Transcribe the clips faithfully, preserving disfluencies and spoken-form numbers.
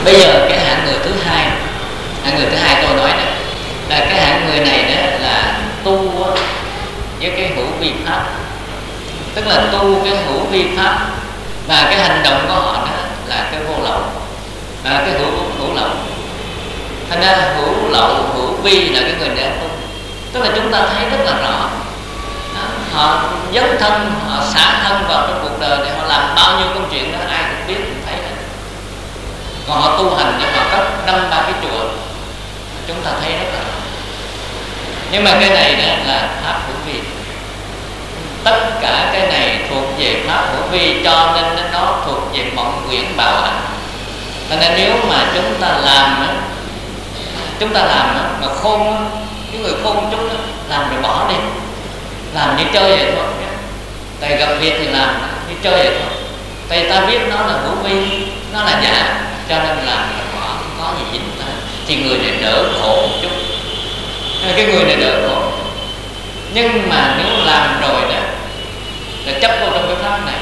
Bây giờ cái hạng người thứ hai, hạng người thứ hai tôi nói này là cái hạng người này đó là tu với cái hữu vi pháp, tức là tu cái hữu vi pháp và cái hành động của họ đó là cái vô lậu, là cái hữu hữu lậu. Thành ra hữu lậu hữu vi là cái người đã tu, tức là chúng ta thấy rất là rõ đó, họ dấn thân, họ xả thân vào trong cuộc đời để họ làm bao nhiêu công chuyện đó ai cũng biết cũng thấy đó. Còn họ tu hành nhưng họ cất năm ba cái chùa, chúng ta thấy rất là rõ. Nhưng mà cái này đó là pháp hữu vi, tất cả cái này thuộc về pháp hữu vi, cho nên nó thuộc về mộng quyển bào ảnh. Cho nên nếu mà chúng ta làm chúng ta làm mà khôn, cái người khôn chút đó, làm rồi bỏ đi, làm như chơi vậy thôi. Tại gặp việc thì làm như chơi vậy thôi. Tại ta biết nó là hữu vi, nó là giả, cho nên làm là bỏ, không có gì dính tới. Thì người này đỡ khổ một chút, cái người này đỡ khổ. Nhưng mà nếu làm rồi đó là chấp vào trong cái pháp này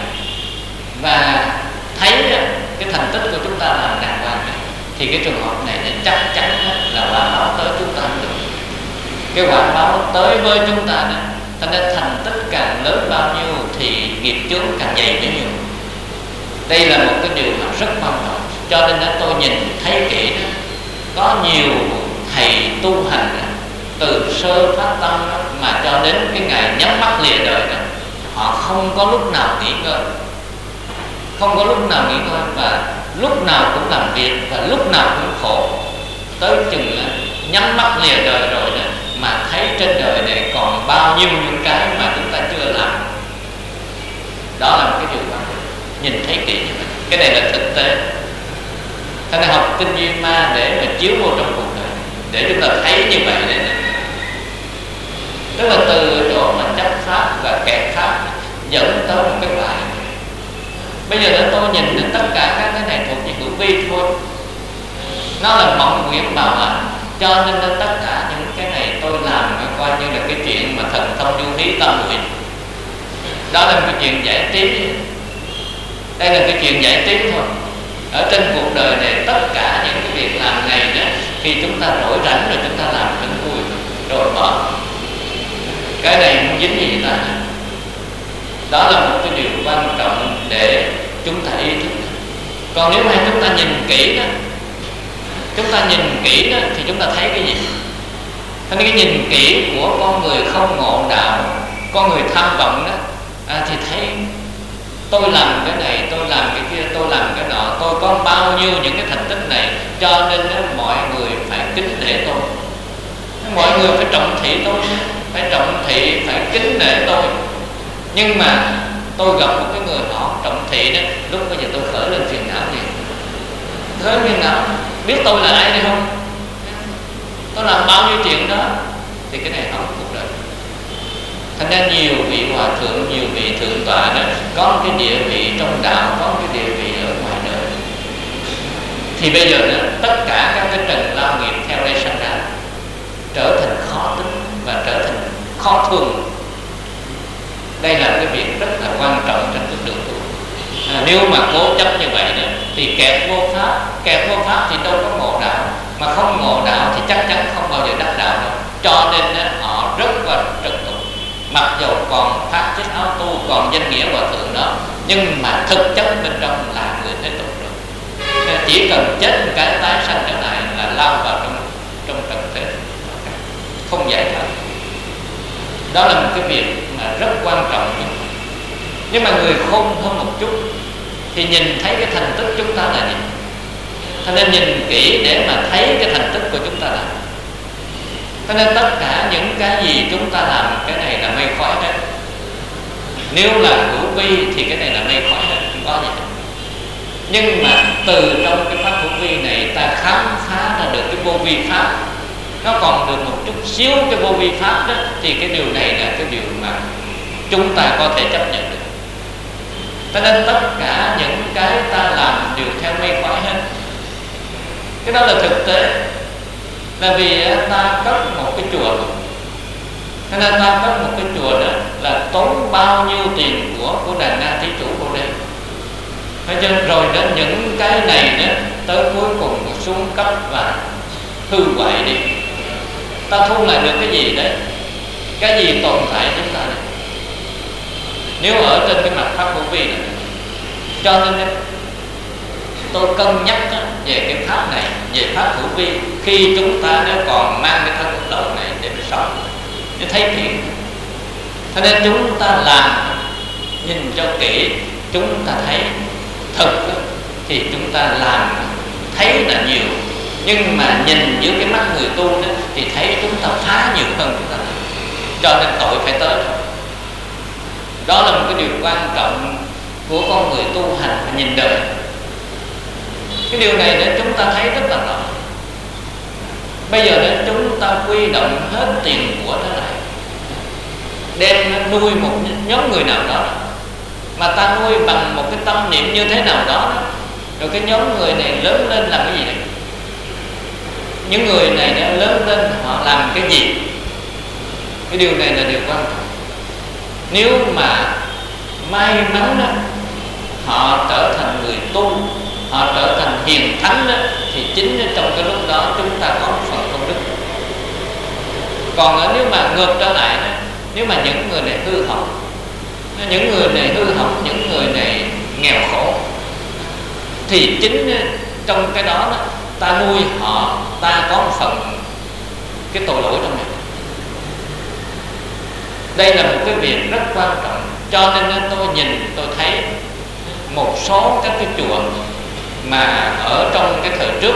và thấy cái thành tích của chúng ta làm đàng hoàng này, thì cái trường hợp này thì chắc chắn là quả báo tới chúng ta được. Cái quả báo tới với chúng ta này, thành ra thành tích càng lớn bao nhiêu thì nghiệp chướng càng dày bấy nhiêu. Đây là một cái điều mà rất quan trọng. Cho nên đó, tôi nhìn thấy kỹ đó, có nhiều thầy tu hành đó, từ sơ phát tâm đó, mà cho đến cái ngày nhắm mắt lìa đời đó, họ không có lúc nào nghỉ ngơi, không có lúc nào nghỉ ngơi, và lúc nào cũng làm việc và lúc nào cũng khổ. Tới chừng đó, nhắm mắt lìa đời rồi đó, mà thấy trên đời này còn bao nhiêu những cái mà chúng ta chưa làm. Đó là một cái điều quan trọng, nhìn thấy kỹ như vậy. Cái này là thực tế. Thế nên học tinh duyên ma để mà chiếu vô trong cuộc đời, để chúng ta thấy như vậy đấy. Tức là từ chỗ mà chấp pháp và kẹt pháp dẫn tới một cái bài. Bây giờ tôi nhìn đến tất cả các cái này thuộc về hữu vi thôi, nó là mộng quyển bào ảnh. Cho nên là tất cả những cái này tôi làm coi như là cái chuyện mà thần thông du hí tam muội. Đó là cái chuyện giải trí. Đây là cái chuyện giải trí thôi. Ở trên cuộc đời này tất cả những cái việc làm này đó, khi chúng ta rỗi rảnh rồi chúng ta làm rất vui rồi bỏ. Cái này không dính gì ta. Đó là một cái điều quan trọng để chúng ta ý thức. Còn nếu mà chúng ta nhìn kỹ đó, chúng ta nhìn kỹ đó thì chúng ta thấy cái gì? Thế nên cái nhìn kỹ của con người không ngộ đạo, con người tham vọng đó, à, thì thấy tôi làm cái này, tôi làm cái kia, tôi làm cái nọ, tôi có bao nhiêu những cái thành tích này, cho nên đó, mọi người phải kính nể tôi, mọi người phải trọng thị tôi, phải trọng thị, phải kính nể tôi. Nhưng mà tôi gặp một cái người họ trọng thị đó, lúc bây giờ tôi khởi lên phiền não gì? Khởi phiền não, biết tôi là ai hay không? Tôi làm bao nhiêu chuyện đó, thì cái này không cuộc đời. Thành ra nhiều vị hòa thượng, nhiều vị thượng tọa đó, có một cái địa vị trong đạo, có một cái địa vị ở ngoài đời. Thì bây giờ đó, tất cả các cái trần lao nghiệp theo đây sanh ra trở thành khó tính và trở thành khó thương. Đây là cái việc rất là quan trọng trong cuộc đường tu. À, nếu mà cố chấp như vậy đó, thì kẹt vô pháp, kẹt vô pháp thì đâu có ngộ đạo, mà không ngộ đạo thì chắc chắn không bao giờ đắc đạo đâu. Cho nên đó, họ rất là trật tục, mặc dầu còn phát chiếc áo tu, còn danh nghĩa hòa thượng đó, nhưng mà thực chất bên trong là người thế tục rồi. Chỉ cần chết một cái tái sanh trở lại là lao vào trong trong trần thế, không giải thoát. Đó là một cái việc mà rất quan trọng. Nhưng mà người khôn hơn một chút thì nhìn thấy cái thành tích chúng ta là gì. Cho nên nhìn kỹ để mà thấy cái thành tích của chúng ta là. Cho nên tất cả những cái gì chúng ta làm, cái này là mây khói hết. Nếu là hữu vi thì cái này là mây khói hết, không có gì hết. Nhưng mà từ trong cái pháp hữu vi này ta khám phá ra được cái vô vi pháp, nó còn được một chút xíu cái vô vi pháp đó, thì cái điều này là cái điều mà chúng ta có thể chấp nhận được. Cho nên tất cả những cái ta làm đều theo mây khói hết. Cái đó là thực tế. Là vì ta cất một cái chùa, cho nên ta cất một cái chùa đó là tốn bao nhiêu tiền của của đàn na thí chủ Bồ Đề. Thế cho nên rồi đó, những cái này đó tới cuối cùng cấp và hư hoại đi. Ta thu lại được cái gì đấy? Cái gì tồn tại chúng ta đấy? Nếu ở trên cái mặt pháp hữu vi này, cho nên tôi cân nhắc về cái pháp này, về pháp hữu vi, khi chúng ta nếu còn mang cái thân đời này để mà sống, để thấy thiện. Cho nên chúng ta làm nhìn cho kỹ, chúng ta thấy thực thì chúng ta làm thấy là nhiều, nhưng mà nhìn dưới cái mắt người tu đó thì thấy chúng ta phá nhiều hơn chúng ta. Cho nên tội phải tới. Đó là một cái điều quan trọng của con người tu hành và nhìn đời. Cái điều này để chúng ta thấy rất là rõ. Bây giờ để chúng ta quy động hết tiền của thế này, đem nuôi một nhóm người nào đó, mà ta nuôi bằng một cái tâm niệm như thế nào đó, rồi cái nhóm người này lớn lên làm cái gì đấy? Những người này đã lớn lên họ làm cái gì? Cái điều này là điều quan trọng. Nếu mà may mắn đó, họ trở thành người tu, họ trở thành hiền thánh đó, thì chính trong cái lúc đó chúng ta có một phần công đức. Còn nếu mà ngược trở lại đó, nếu mà những người này hư hỏng, những người này hư hỏng, những người này nghèo khổ, thì chính trong cái đó, đó ta nuôi họ, ta có một phần cái tội lỗi trong này. Đây là một cái việc rất quan trọng. Cho nên tôi nhìn, tôi thấy một số các cái chùa mà ở trong cái thời trước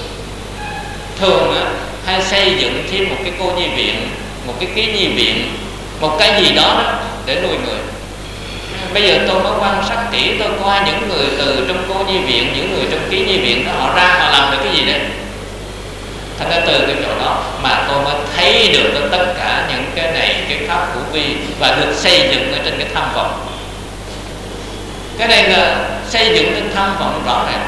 thường á, hay xây dựng thêm một cái cô nhi viện, một cái ký nhi viện, một cái gì đó, đó để nuôi người. Bây giờ tôi mới quan sát kỹ, tôi coi những người từ trong cô nhi viện, những người trong ký nhi viện đó, họ ra họ làm được cái gì đấy. Thành ra từ cái chỗ đó mà tôi mới thấy được tất cả những cái này, cái pháp hữu vi và được xây dựng ở trên cái tham vọng. Cái này là xây dựng trên tham vọng rõ ràng.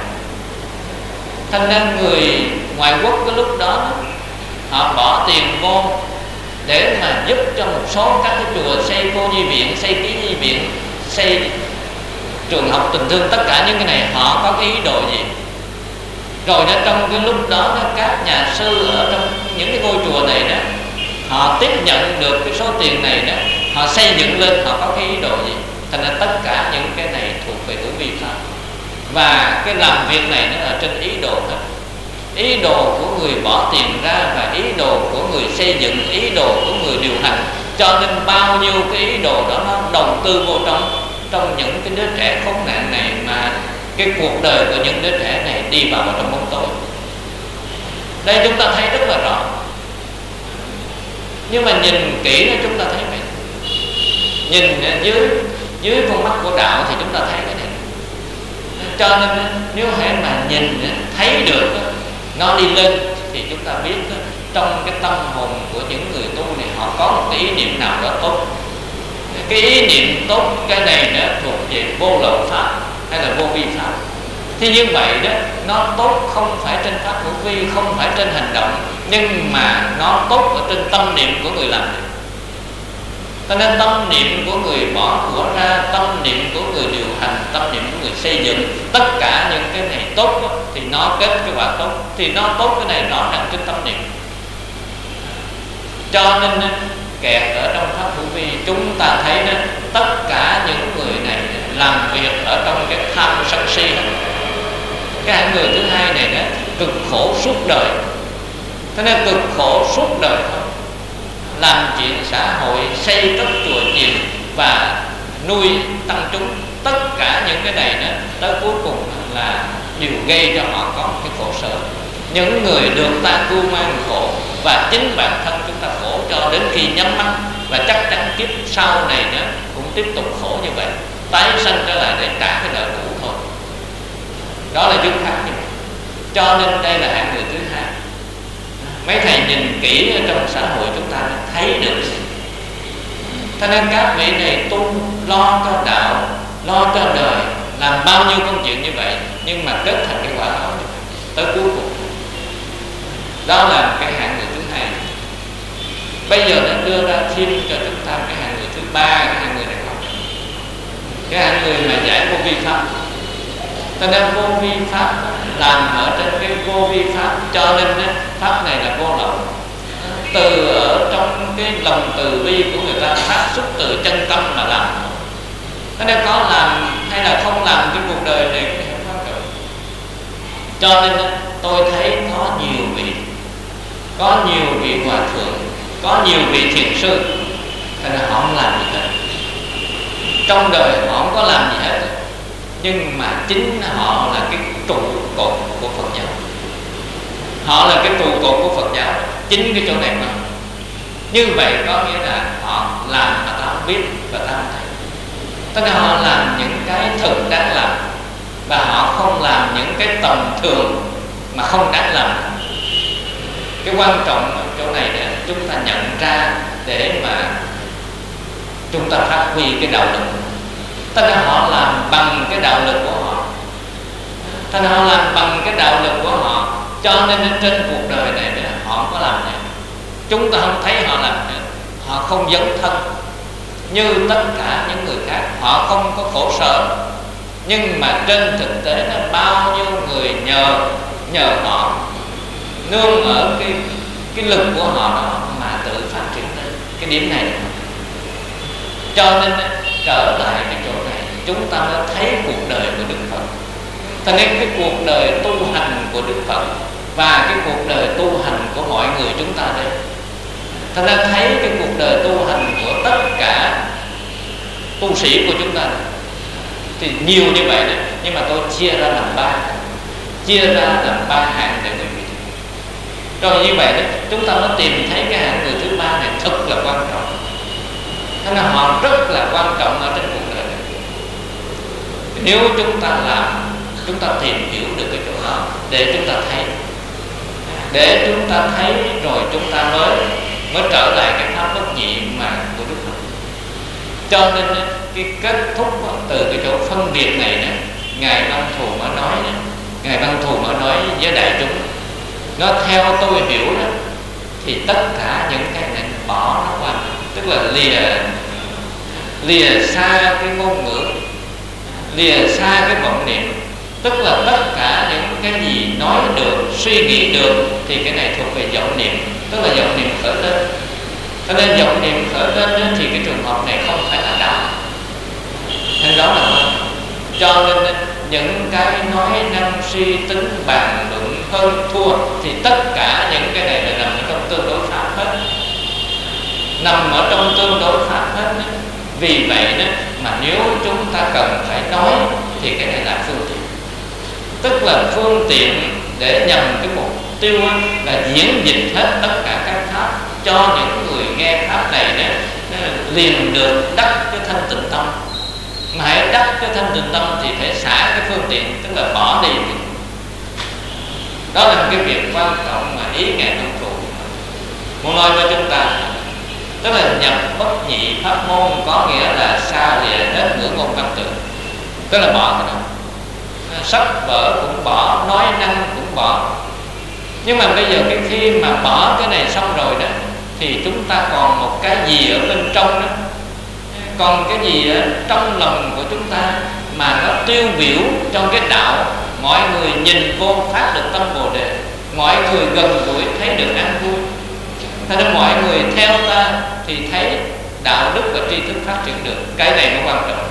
Thành ra người ngoại quốc cái lúc đó họ bỏ tiền vô để mà giúp cho một số các cái chùa xây cô nhi viện, xây ký nhi viện, xây trường học tình thương, tất cả những cái này họ có cái ý đồ gì? Rồi đó trong cái lúc đó, đó các nhà sư ở trong những cái ngôi chùa này đó, họ tiếp nhận được cái số tiền này đó, họ xây dựng lên, họ có cái ý đồ gì? Thành ra tất cả những cái này thuộc về hữu vi pháp. Và cái làm việc này nó là trên ý đồ hết. Ý đồ của người bỏ tiền ra và ý đồ của người xây dựng, ý đồ của người điều hành. Cho nên bao nhiêu cái ý đồ đó nó đầu tư vô trong trong những cái đứa trẻ khốn nạn này, mà cái cuộc đời của những đứa trẻ này đi vào trong bóng tối. Đây chúng ta thấy rất là rõ. Nhưng mà nhìn kỹ nó chúng ta thấy vậy. Nhìn dưới dưới con mắt của đạo thì chúng ta thấy cái này. Cho nên nếu hãy mà nhìn thấy được nó đi lên thì chúng ta biết trong cái tâm hồn của những người tu này họ có một cái ý niệm nào đó tốt. Cái ý niệm tốt, cái này nó thuộc về vô lậu pháp hay là vô vi pháp. Thì như vậy đó, nó tốt không phải trên pháp hữu vi, không phải trên hành động, nhưng mà nó tốt ở trên tâm niệm của người làm. Cho nên tâm niệm của người bỏ của ra, tâm niệm của người điều hành, tâm niệm của người xây dựng, tất cả những cái này tốt đó, thì nó kết cái quả tốt. Thì nó tốt cái này rõ ràng trên tâm niệm. Cho nên kẹt ở trong pháp hữu vi, chúng ta thấy đó, tất cả những người này làm việc ở trong cái tham sân si. Cái hạng người thứ hai này đó cực khổ suốt đời. Thế nên cực khổ suốt đời thôi, làm chuyện xã hội, xây cất chùa chiền và nuôi tăng chúng. Tất cả những cái này đó, tới cuối cùng là điều gây cho họ có một cái khổ sở. Những người được ta cưu mang khổ, và chính bản thân chúng ta khổ cho đến khi nhắm mắt, và chắc chắn kiếp sau này nữa cũng tiếp tục khổ như vậy, tái sanh trở lại để trả cái nợ cũ thôi. Đó là duyên khác như vậy. Cho nên đây là hạng người thứ hai. Mấy thầy nhìn kỹ ở trong xã hội chúng ta thấy được. Cho nên các vị này tu lo cho đạo, lo cho đời, làm bao nhiêu công chuyện như vậy, nhưng mà kết thành cái quả đó tới cuối cùng. Đó là cái hạng người thứ hai. Bây giờ nó đưa ra thêm cho chúng ta cái hạng người thứ ba, cái hạng người này không. Cái hạng người mà giải vô vi pháp. Cho nên vô vi pháp làm ở trên cái vô vô vi pháp, cho nên pháp này là vô lậu. Từ ở trong cái lòng từ bi của người ta phát xuất từ chân tâm mà làm. Nó nếu có làm hay là không làm cái cuộc đời này cũng không quan trọng. Cho nên tôi thấy có nhiều vị, có nhiều vị hòa thượng, có nhiều vị thiền sư, thành ra họ không làm gì hết. Trong đời họ không có làm gì hết, nhưng mà chính họ là cái trụ cột của Phật giáo. Họ là cái trụ cột của Phật giáo, chính cái chỗ này mà. Như vậy có nghĩa là họ làm mà ta không biết và ta không thấy. Tức là họ làm những cái thực đáng làm, và họ không làm những cái tầm thường mà không đáng làm. Cái quan trọng ở chỗ này là chúng ta nhận ra để mà chúng ta phát huy cái đạo lực. Tức là họ làm bằng cái đạo lực của họ. Tức là họ làm bằng cái đạo lực của họ, cho nên trên cuộc đời này họ không có làm này. Chúng ta không thấy họ làm nữa. Họ không dấn thân như tất cả những người khác. Họ không có khổ sở, nhưng mà trên thực tế nó bao nhiêu người nhờ nhờ họ, nương ở cái cái lực của họ đó mà tự phát triển lên. Cái điểm này, cho nên trở lại cái chỗ này chúng ta mới thấy cuộc đời của Đức Phật. Cho nên cái cuộc đời tu hành của Đức Phật và cái cuộc đời tu hành của mọi người chúng ta đây, ta đã thấy cái cuộc đời tu hành của tất cả tu sĩ của chúng ta này. Thì nhiều như vậy đấy, nhưng mà tôi chia ra làm ba, chia ra làm ba hạng để quý vị. Rồi như vậy đấy, chúng ta mới tìm thấy cái hạng người thứ ba này thật là quan trọng. Thế nên họ rất là quan trọng ở trên cuộc đời này. Nếu chúng ta làm, chúng ta tìm hiểu được cái chỗ đó để chúng ta thấy, để chúng ta thấy rồi chúng ta mới mới trở lại cái pháp bất nhị mà của Đức Phật. Cho nên cái kết thúc từ cái chỗ phân biệt này nè, ngài Văn Thù mới nói nè, ngài Văn Thù mới nói với đại chúng, nó theo tôi hiểu đó, thì tất cả những cái này bỏ nó qua, tức là lìa lìa xa cái ngôn ngữ, lìa xa cái vọng niệm. Tức là tất cả những cái gì nói được, suy nghĩ được thì cái này thuộc về vọng niệm, tức là vọng niệm khởi lên. Cho nên vọng niệm khởi lên thì cái trường hợp này không phải là đạo. Nên đó là quan trọng. Cho nên những cái nói năng suy tính bàn luận hơn thua thì tất cả những cái này là nằm ở trong tương đối pháp hết, nằm ở trong tương đối pháp hết. Vì vậy đó mà nếu chúng ta cần phải nói thì cái này là phương tiện, tức là phương tiện để nhằm cái mục tiêu là diễn dịch hết tất cả các pháp cho những người nghe pháp này đó, liền được đắc cái thanh tịnh tâm. Mà hãy đắc cái thanh tịnh tâm thì phải xả cái phương tiện, tức là bỏ đi. Đó là một cái việc quan trọng mà ý ngài Văn Thù muốn nói với chúng ta. Tức là nhập bất nhị pháp môn có nghĩa là xa lìa hết ngữ ngôn văn tự, tức là bỏ cái đó. Sách vở cũng bỏ, nói năng cũng bỏ. Nhưng mà bây giờ cái khi mà bỏ cái này xong rồi đó thì chúng ta còn một cái gì ở bên trong đó, còn cái gì ở trong lòng của chúng ta mà nó tiêu biểu trong cái đạo. Mọi người nhìn vô phát được tâm Bồ Đề, mọi người gần gũi thấy được an vui. Thế nên mọi người theo ta thì thấy đạo đức và tri thức phát triển được. Cái này nó quan trọng.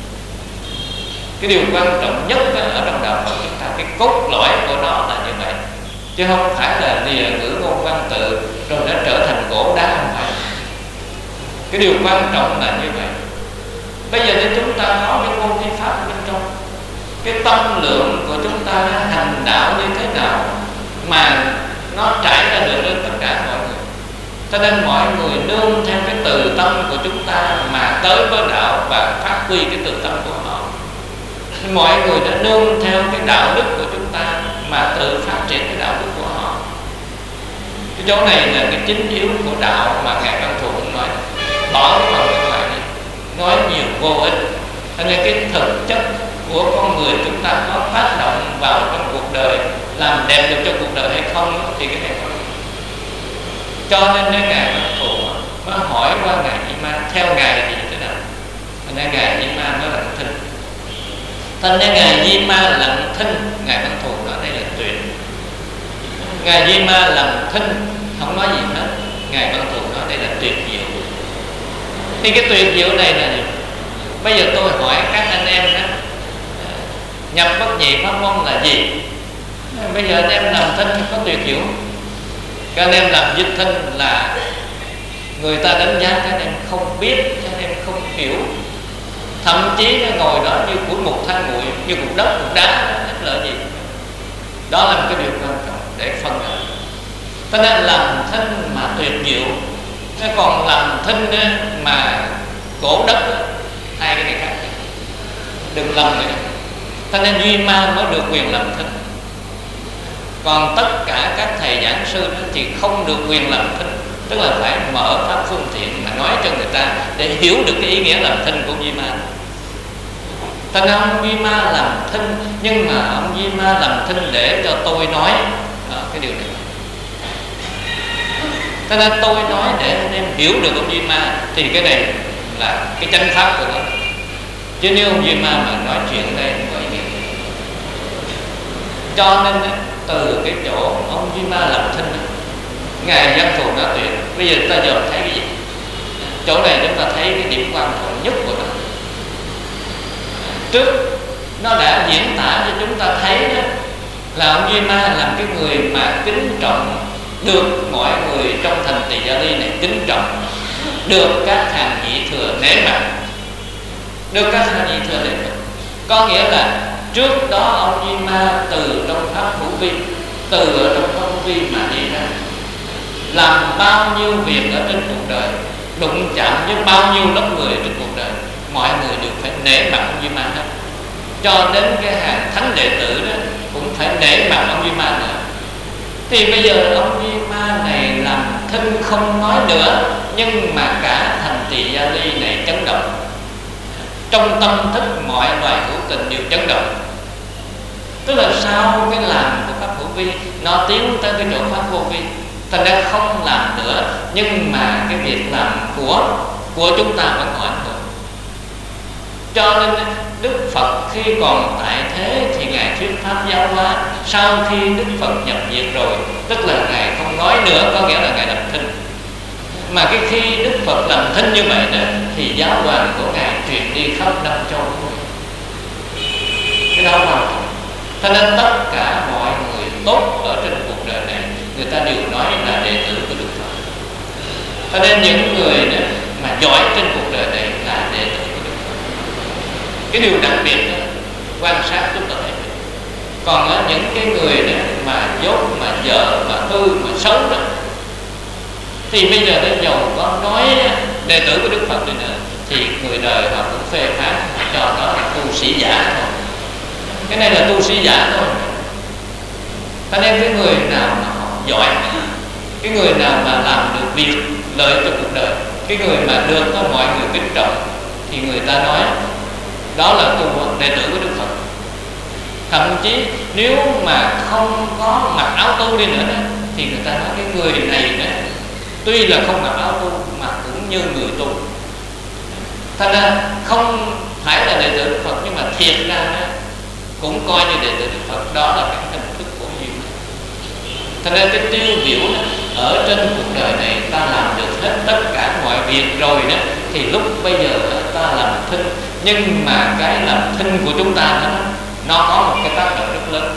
Cái điều quan trọng nhất ở trong đạo Phật chúng ta, cái cốt lõi của nó là như vậy, chứ không phải là lìa ngữ ngôn văn tự rồi nó trở thành gỗ đá, không phải. Cái điều quan trọng là như vậy. Bây giờ nếu chúng ta nói cái môn thi pháp bên trong, cái tâm lượng của chúng ta nó hành đạo như thế nào mà nó trải ra được đến tất cả mọi người. Cho nên mọi người nương theo cái từ tâm của chúng ta mà tới với đạo và phát huy cái từ tâm của họ. Mọi người đã nương theo cái đạo đức của chúng ta mà tự phát triển cái đạo đức của họ. Cái chỗ này là cái chính yếu của đạo mà ngài Văn Thù nói. Bỏ cái phần bên ngoài đi, nói nhiều vô ích. Cho nên cái thực chất của con người chúng ta có tác động vào trong cuộc đời, làm đẹp được cho cuộc đời hay không thì cái này không. Cho nên nếu ngài Văn Thù mới hỏi qua ngài Di Ma, theo ngài thì như thế nào? Nên ngài Di Ma mới lặng thinh. Thành nên ngài Di Ma lặng thinh, ngài Văn Thù nói đây là tuyệt. Ngài Di Ma làm thinh không nói gì hết. Ngài Văn Thù nói đây là tuyệt diệu. Thì cái tuyệt diệu này là gì? Bây giờ tôi hỏi các anh em đó, nhập bất nhị pháp môn là gì? Bây giờ anh em làm thinh có tuyệt diệu. Các anh em làm dịch thinh là người ta đánh giá các anh em không biết, các anh em không hiểu. Thậm chí nó ngồi đó như của một than nguội, như cục đất, cục đá, ít lợi gì. Đó là một cái điều quan trọng để phân biệt. Cho nên làm thinh mà tuyệt diệu, nó còn làm thinh mà cổ đất, hai cái này khác. Đừng lầm nữa. Cho nên Duy Ma mới được quyền làm thinh. Còn tất cả các thầy giảng sư thì không được quyền làm thinh. Tức là phải mở pháp phương tiện mà nói cho người ta để hiểu được cái ý nghĩa làm thinh của Duy Ma. Cho nên ông Duy Ma làm thinh, nhưng mà ông Duy Ma làm thinh để cho tôi nói à, cái điều này. Cho nên tôi nói để anh em hiểu được ông Duy Ma, thì cái này là cái chánh pháp của nó. Chứ nếu ông Duy Ma mà nói chuyện ở đây vậy thì... Cho nên từ cái chỗ ông Duy Ma làm thinh, Ngài Văn Thù nói tuyệt. Bây giờ ta giờ thấy cái gì? Chỗ này chúng ta thấy cái điểm quan trọng nhất của nó. Trước nó đã diễn tả cho chúng ta thấy đó, là ông Duy Ma làm cái người mà kính trọng, được mọi người trong thành Tỳ Gia Ly này kính trọng, được các hàng vị thừa nể mặt, được các hàng vị thừa nể mặt. Có nghĩa là trước đó ông Duy Ma từ trong pháp hữu vi, từ ở trong pháp hữu vi mà đi ra, làm bao nhiêu việc ở trên cuộc đời, đụng chạm với bao nhiêu lớp người trên cuộc đời, mọi người đều phải nể mặt ông Duy Ma hết. Cho đến cái hàng thánh đệ tử đó cũng phải nể mặt ông Duy Ma nữa. Thì bây giờ ông Duy Ma này làm thinh không nói nữa, nhưng mà cả thành Tỳ Gia Ly này chấn động. Trong tâm thức mọi loài hữu tình đều chấn động. Tức là sau cái làm của pháp hữu vi, nó tiến tới cái chỗ pháp vô vi, thành ra không làm nữa, nhưng mà cái việc làm của của chúng ta vẫn còn ảnh hưởng. Cho nên Đức Phật khi còn tại thế thì Ngài thuyết pháp giáo hóa. Sau khi Đức Phật nhập diệt rồi, tức là Ngài không nói nữa, có nghĩa là Ngài làm thinh. Mà cái khi Đức Phật làm thinh như vậy đó, thì giáo hoàng của Ngài truyền đi khắp năm châu. Cái đó quan trọng. Cho nên tất cả mọi người tốt ở trên cuộc đời này, người ta đều nói là đệ tử của Đức Phật. Cho nên những người đó mà giỏi trên cuộc đời này là đệ tử của Đức Phật. Cái điều đặc biệt đó, quan sát chúng ta thấy. Còn đó, những cái người đó mà dốt, mà dở, mà hư, mà xấu đó, thì bây giờ đến dầu có nói đệ tử của Đức Phật này nữa, thì người đời họ cũng phê phán cho đó là tu sĩ giả thôi. Cái này là tu sĩ giả thôi. Cho nên cái người nào mà họ giỏi, cái người nào mà làm được việc lợi cho cuộc đời, cái người mà được có mọi người kính trọng, thì người ta nói đó là tu đệ tử của Đức Phật. Thậm chí nếu mà không có mặc áo tu đi nữa đó, thì người ta nói cái người này đó, tuy là không mặc áo tu mà cũng như người tu. Thành ra không phải là đệ tử Đức Phật, nhưng mà thiệt ra đó, cũng coi như đệ tử Đức Phật. Đó là cái hình thức của duyên. Thành ra cái tiêu biểu đó, ở trên cuộc đời này ta làm được hết tất cả mọi việc rồi đó, thì lúc bây giờ ta làm thinh. Nhưng mà cái làm thinh của chúng ta đó, nó có một cái tác động rất lớn.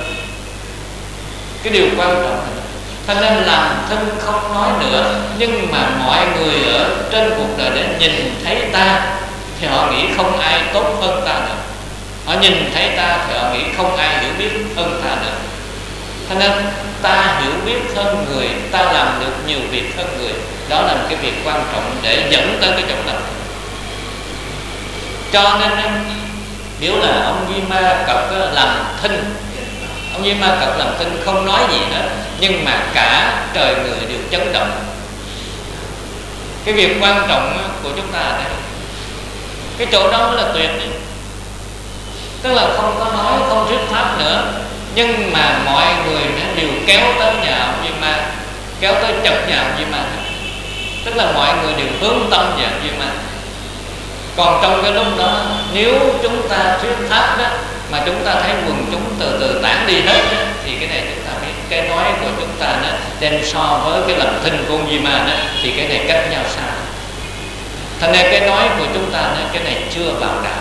Cái điều quan trọng là cho nên làm thinh không nói nữa, nhưng mà mọi người ở trên cuộc đời để nhìn thấy ta thì họ nghĩ không ai tốt hơn ta nữa. Họ nhìn thấy ta thì họ nghĩ không ai hiểu biết hơn ta nữa. Cho nên ta hiểu biết hơn người, ta làm được nhiều việc hơn người. Đó là một cái việc quan trọng để dẫn tới cái chỗ đó. Cho nên biểu là ông Duy Ma Cật làm thinh. Ông Duy Ma Cật làm thinh không nói gì hết, nhưng mà cả trời người đều chấn động. Cái việc quan trọng của chúng ta đây, cái chỗ đó là tuyệt đấy. Tức là không có nói, không thuyết pháp nữa, nhưng mà mọi người đều kéo tới nhà ông Duy Ma, kéo tới chật nhà ông Duy Ma. Tức là mọi người đều hướng tâm về ông Duy Ma. Còn trong cái lúc đó, nếu chúng ta thuyết pháp đó, mà chúng ta thấy quần chúng từ từ tản đi hết đó, thì cái này chúng ta biết cái nói của chúng ta nó đem so với cái làm thinh của ông Di Ma đó, thì cái này cách nhau xa. Thành ra cái nói của chúng ta đó, cái này chưa bảo đảm.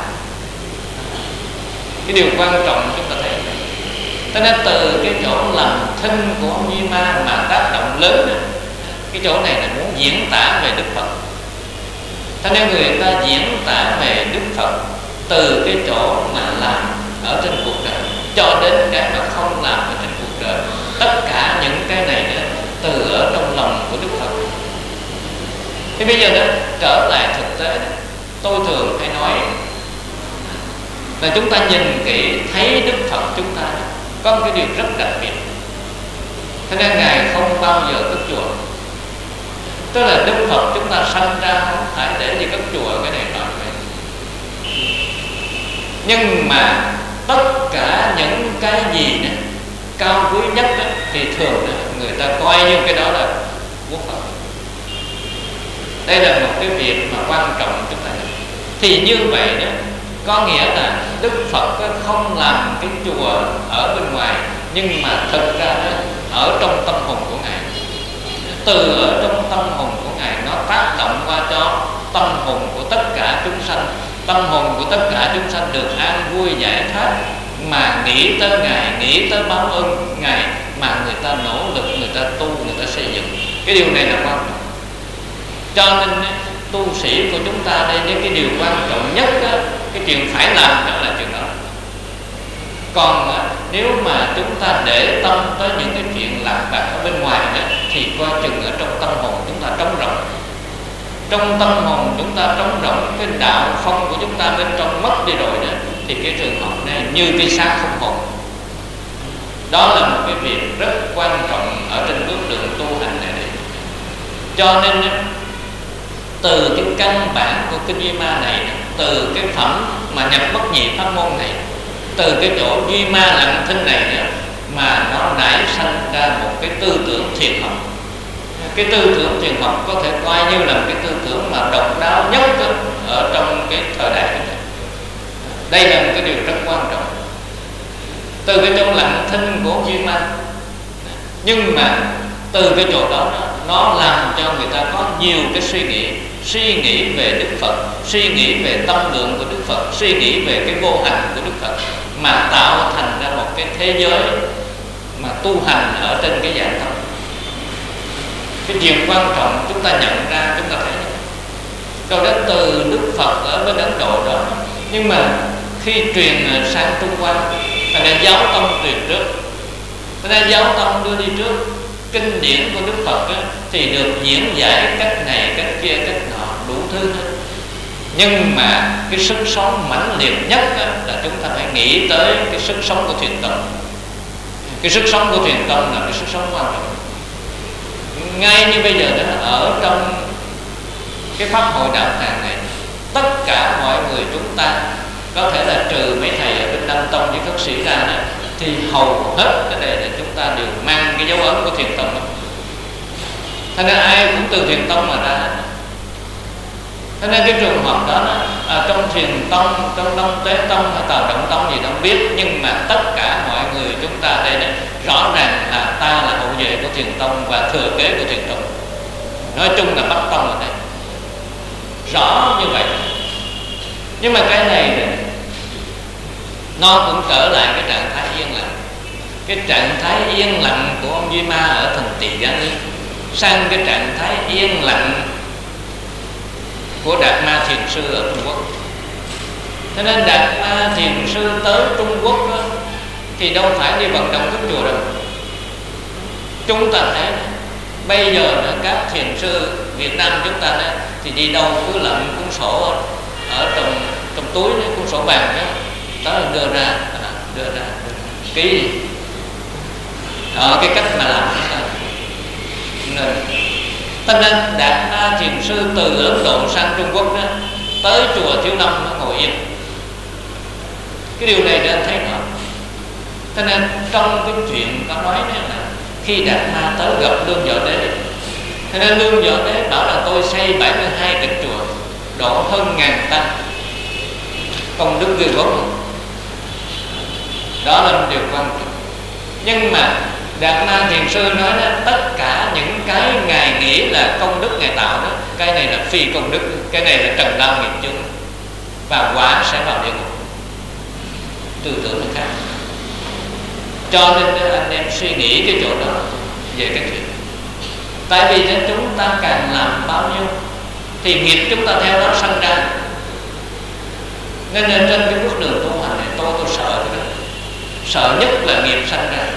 Cái điều quan trọng chúng ta thấy, cho nên từ cái chỗ làm thinh của ông Di Ma mà tác động lớn đó, cái chỗ này là muốn diễn tả về Đức Phật. Cho nên người ta diễn tả về Đức Phật từ cái chỗ mà làm ở trên cuộc đời cho đến cái mà không làm ở trên cuộc đời. Tất cả những cái này đó, từ ở trong lòng của Đức Phật. Thì bây giờ đó, trở lại thực tế đó, tôi thường hay nói là chúng ta nhìn kỹ thấy Đức Phật chúng ta có một cái điều rất đặc biệt. Thế nên Ngài không bao giờ cất chùa. Tức là Đức Phật chúng ta sanh ra không phải để đi cất chùa, cái này nói vậy. Nhưng mà tất cả những cái gì đó, cao quý nhất đó, thì thường đó, người ta coi như cái đó là quốc Phật. Đây là một cái việc mà quan trọng chúng ta. Thì như vậy đó, có nghĩa là Đức Phật không làm cái chùa ở bên ngoài, nhưng mà thực ra đó, ở trong tâm hồn của Ngài. Từ ở trong tâm hồn của Ngài nó tác động qua cho tâm hồn của tất cả chúng sanh. Tâm hồn của tất cả chúng sanh được an vui giải thoát, mà nghĩ tới Ngài, nghĩ tới báo ơn Ngài, mà người ta nỗ lực, người ta tu, người ta xây dựng. Cái điều này là quan trọng. Cho nên tu sĩ của chúng ta đây, cái điều quan trọng nhất đó, cái chuyện phải làm đó là chuyện đó. Còn nếu mà chúng ta để tâm tới những cái chuyện lạc bạc ở bên ngoài đó, thì coi chừng ở trong tâm hồn chúng ta trống rỗng. Trong tâm hồn chúng ta trống rỗng, cái đạo phong của chúng ta bên trong mất đi rồi đó, thì cái trường hợp này như cái xác không hồn. Đó là một cái việc rất quan trọng ở trên bước đường tu hành này. Cho nên từ cái căn bản của kinh Duy Ma này, từ cái phẩm mà nhập bất nhị pháp môn này, từ cái chỗ Duy Ma lặng thinh này mà nó nảy sanh ra một cái tư tưởng thiền học. Cái tư tưởng thiền học có thể coi như là một cái tư tưởng mà độc đáo nhất ở trong cái thời đại này. Đây là một cái điều rất quan trọng. Từ cái chỗ lặng thinh của Duy Ma, nhưng mà từ cái chỗ đó nó làm cho người ta có nhiều cái suy nghĩ, suy nghĩ về Đức Phật, suy nghĩ về tâm lượng của Đức Phật, suy nghĩ về cái vô hành của Đức Phật, mà tạo thành ra một cái thế giới mà tu hành ở trên cái dạng tâm. Cái chuyện quan trọng chúng ta nhận ra, chúng ta thấy rồi đó, từ Đức Phật ở bên Ấn Độ đó, nhưng mà khi truyền sang Trung Hoa, thành ra giáo tông truyền trước, thành ra giáo tông đưa đi trước. Kinh điển của Đức Phật á, thì được diễn giải cách này, cách kia, cách nọ, đủ thứ hết. Nhưng mà cái sức sống mãnh liệt nhất á, là chúng ta phải nghĩ tới cái sức sống của thiền tông. Cái sức sống của thiền tông là cái sức sống quan trọng. Ngay như bây giờ đó, ở trong cái pháp hội đạo tràng này, tất cả mọi người chúng ta, có thể là trừ mấy thầy ở bên Nam Tông với các sĩ ra này, thì hầu hết cái này là chúng ta đều mang cái dấu ấn của thiền tông đó. Thế nên ai cũng từ thiền tông mà ra. Thế nên cái trường hợp đó, đó à, trong thiền tông, trong Đông Tế Tông hay Tào Động Tông gì đâu biết, nhưng mà tất cả mọi người chúng ta đây này, rõ ràng là ta là hậu duệ của thiền tông và thừa kế của thiền tông. Nói chung là Bắc Tông ở đây, rõ như vậy. Nhưng mà cái này nó cũng trở lại cái trạng thái yên lặng. Cái trạng thái yên lặng của ông Duy Ma ở thành Tỳ Gia Ni sang cái trạng thái yên lặng của Đạt Ma Thiền Sư ở Trung Quốc. Cho nên Đạt Ma Thiền Sư tới Trung Quốc đó, thì đâu phải đi vận động các chùa đâu. Chúng ta thấy bây giờ đó, các thiền sư Việt Nam chúng ta đó, thì đi đâu cứ lậm cuốn sổ ở trong trong túi đó, cuốn sổ vàng đó, đó là đưa ra à, đưa ra ký đó, cái cách mà làm nên cho nên Đạt Ma Thiền Sư từ Ấn Độ sang Trung Quốc đó, tới chùa Thiếu Lâm nó ngồi yên. Cái điều này để anh thấy rõ. Cho nên trong cái chuyện có nói đó là khi Đạt Ma tới gặp Lương Võ Đế, cho nên Lương Võ Đế bảo là tôi xây bảy mươi hai cái chùa, độ hơn ngàn tăng, công đức ghê gớm. Đó là một điều quan trọng. Nhưng mà Đạt Ma Thiền Sư nói đó, tất cả những cái Ngài nghĩ là công đức Ngài tạo đó, cái này là phi công đức, cái này là trần lao nghiệp chướng, và quả sẽ vào địa ngục. Tư tưởng nó khác. Cho nên anh em suy nghĩ cái chỗ đó về cái chuyện. Tại vì chúng ta càng làm bao nhiêu thì nghiệp chúng ta theo đó sanh ra. Nên là trên cái bước đường tu hành này tôi tôi sợ cái đó. Sợ nhất là nghiệp sanh ra.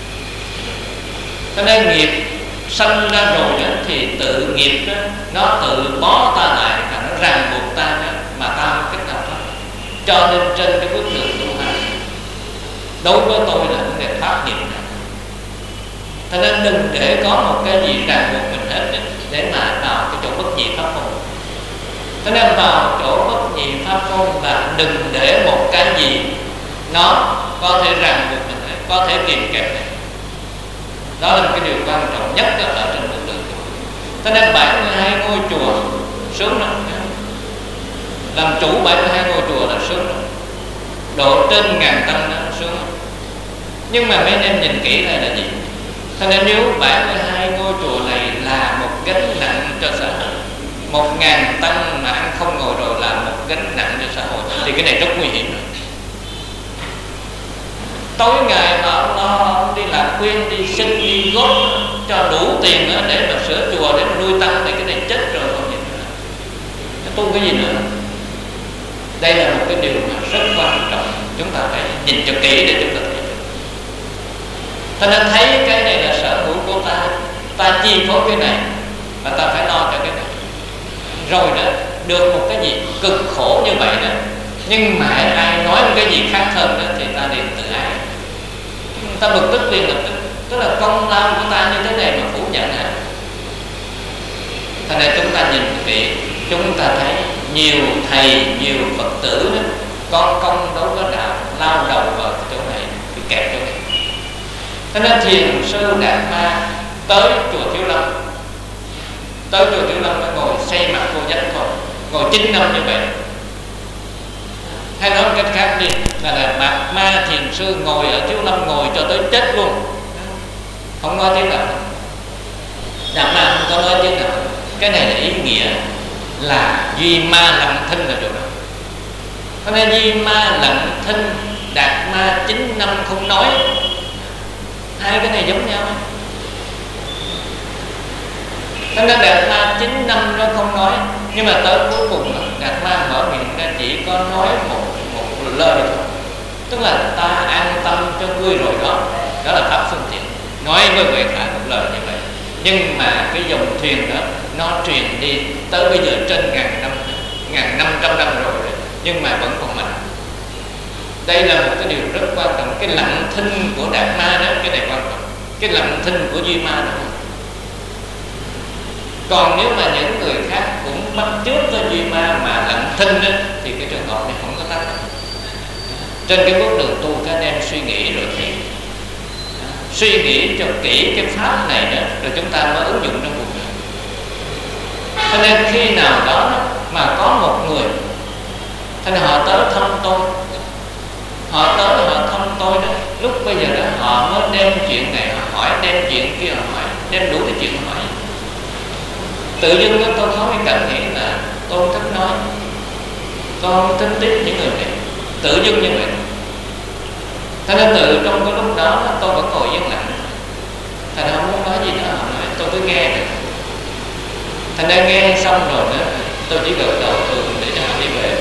Cho nên nghiệp sanh ra rồi đó, thì tự nghiệp đó, nó tự bó ta lại và nó ràng buộc ta đó, mà ta không cách nào thoát. Cho nên trên cái bước đường tu hành, đối với tôi là vấn đề thoát nghiệp này. Cho nên đừng để có một cái gì ràng buộc mình hết để mà vào cái chỗ bất nhị pháp môn. Cho nên vào chỗ bất nhị pháp môn là đừng để một cái gì nó có thể ràng buộc mình hết, có thể kìm kẹp mình. Đó là một cái điều quan trọng nhất ở trên bước đường. Cho nên bảy mươi hai ngôi chùa sướng lắm. Làm chủ bảy mươi hai ngôi chùa là sướng lắm. Độ trên ngàn tăng đó sướng lắm. Nhưng mà mấy anh em nhìn kỹ đây là gì? Cho nên nếu bảy mươi hai ngôi chùa này là một gánh nặng cho xã hội, một ngàn tăng mà ăn không ngồi rồi là một gánh nặng cho xã hội, thì cái này rất nguy hiểm rồi. Tối ngày mà ông lo ông đi làm khuyên, đi xin, đi góp cho đủ tiền để mà sửa chùa, để mà nuôi tăng, thì cái này chết rồi còn gì nữa. Nó tu cái gì nữa? Đây là một cái điều mà rất quan trọng, chúng ta phải nhìn cho kỹ để chúng ta thấy. Ta nên thấy cái này là sở hữu của ta, ta chi phối cái này và ta phải lo cho cái này. Rồi đó, được một cái gì cực khổ như vậy đó, nhưng mà ai nói một cái gì khác hơn đó thì ta liền tự ái, ta bực tức liền lập tức. Tức là công lao của ta như thế này mà phủ nhận hả? Thành ra chúng ta nhìn kỹ, chúng ta thấy nhiều thầy, nhiều Phật tử đó, có công đối với đạo, lao đầu vào chỗ này, bị kẹp chỗ này. Cho nên Thiền Sư Đạt Ma tới chùa Thiếu Lâm, tới chùa Thiếu Lâm mới ngồi xây mặt vô danh thôi, ngồi chín năm như vậy. Hay nói cách khác đi, là, là Đạt Ma Thiền Sư ngồi ở Thiếu Lâm, ngồi cho tới chết luôn, không nói tiếng nào. Đạt Ma không có nói tiếng nào. Cái này là ý nghĩa là duy ma lặng thinh là chỗ đó. Cho nên duy ma lặng thinh, Đạt Ma chín năm không nói, hai cái này giống nhau. Cho nên Đạt Ma chín năm nó không nói, nhưng mà tới cuối cùng Đạt Ma mở miệng ra chỉ có nói một một lời thôi, tức là ta an tâm cho ngươi rồi đó, đó là pháp phương tiện. Nói với người khác một lời như vậy, nhưng mà cái dòng thuyền đó nó truyền đi tới bây giờ trên ngàn năm, ngàn năm trăm năm rồi, nhưng mà vẫn còn mạnh. Đây là một cái điều rất quan trọng. Cái lặng thinh của Đạt Ma đó, cái này quan trọng. Cái lặng thinh của Duy Ma đó. Còn nếu mà những người khác cũng bắt chước với Duy Ma mà lặng thinh đó, thì cái trường hợp này không có tác động. Trên cái bước đường tu, các anh em suy nghĩ rồi thì suy nghĩ cho kỹ cái pháp này đó, rồi chúng ta mới ứng dụng trong cuộc đời. Cho nên khi nào đó mà có một người, thành họ tới thăm tôi, họ tới họ thăm tôi đó, lúc bây giờ đó họ mới đem chuyện này họ hỏi, đem chuyện kia họ hỏi, đem đủ cái chuyện họ hỏi. Tự dưng đó tôi có cái cảm nghĩ là tôi không thích nói, tôi không thích tiếp những người này, tự dưng như vậy. Cho nên từ trong cái lúc đó tôi vẫn ngồi yên lặng, thành ra không muốn nói gì nữa, họ nói tôi cứ nghe này. Thành ra nghe xong rồi đó, tôi chỉ gật đầu thường để cho họ đi về.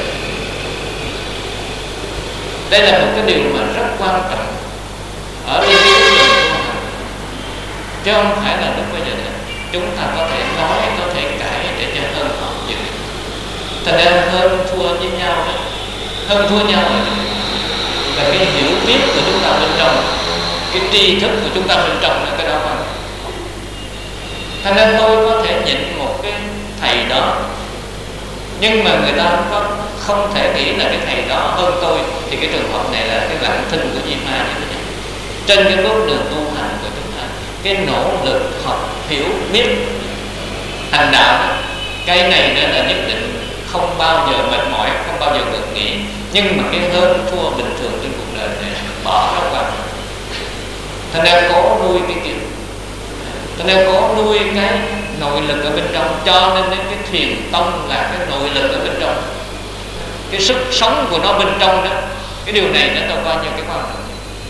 Đây là một cái điều mà rất quan trọng ở đây cái đường tu hành, chứ không phải là lúc bây giờ này chúng ta có thể nói, có thể cãi để cho hơn họ nhiều. Thành ra hơn thua với nhau đó, hơn thua nhau là cái hiểu biết của chúng ta bên trong, cái tri thức của chúng ta bên trong là cái đó mà. Thành nên tôi có thể nhịn một cái thầy đó, nhưng mà người ta không, có, không thể nghĩ là cái thầy đó hơn tôi, thì cái trường hợp này là cái lặng thinh của Duy Ma như thế này. Trên cái bước đường tu hành của chúng ta, cái nỗ lực học hiểu biết hành đạo đó, cái này đó là nhất định không bao giờ mệt mỏi, không bao giờ ngừng nghỉ. Nhưng mà cái hơn thua bình thường trên cuộc đời này bỏ nó qua. ta đang cố nuôi cái kiểu, ta đang cố nuôi cái nội lực ở bên trong, cho nên cái thuyền tông là cái nội lực ở bên trong, cái sức sống của nó bên trong đó. Cái điều này nó tôi coi như cái quan trọng.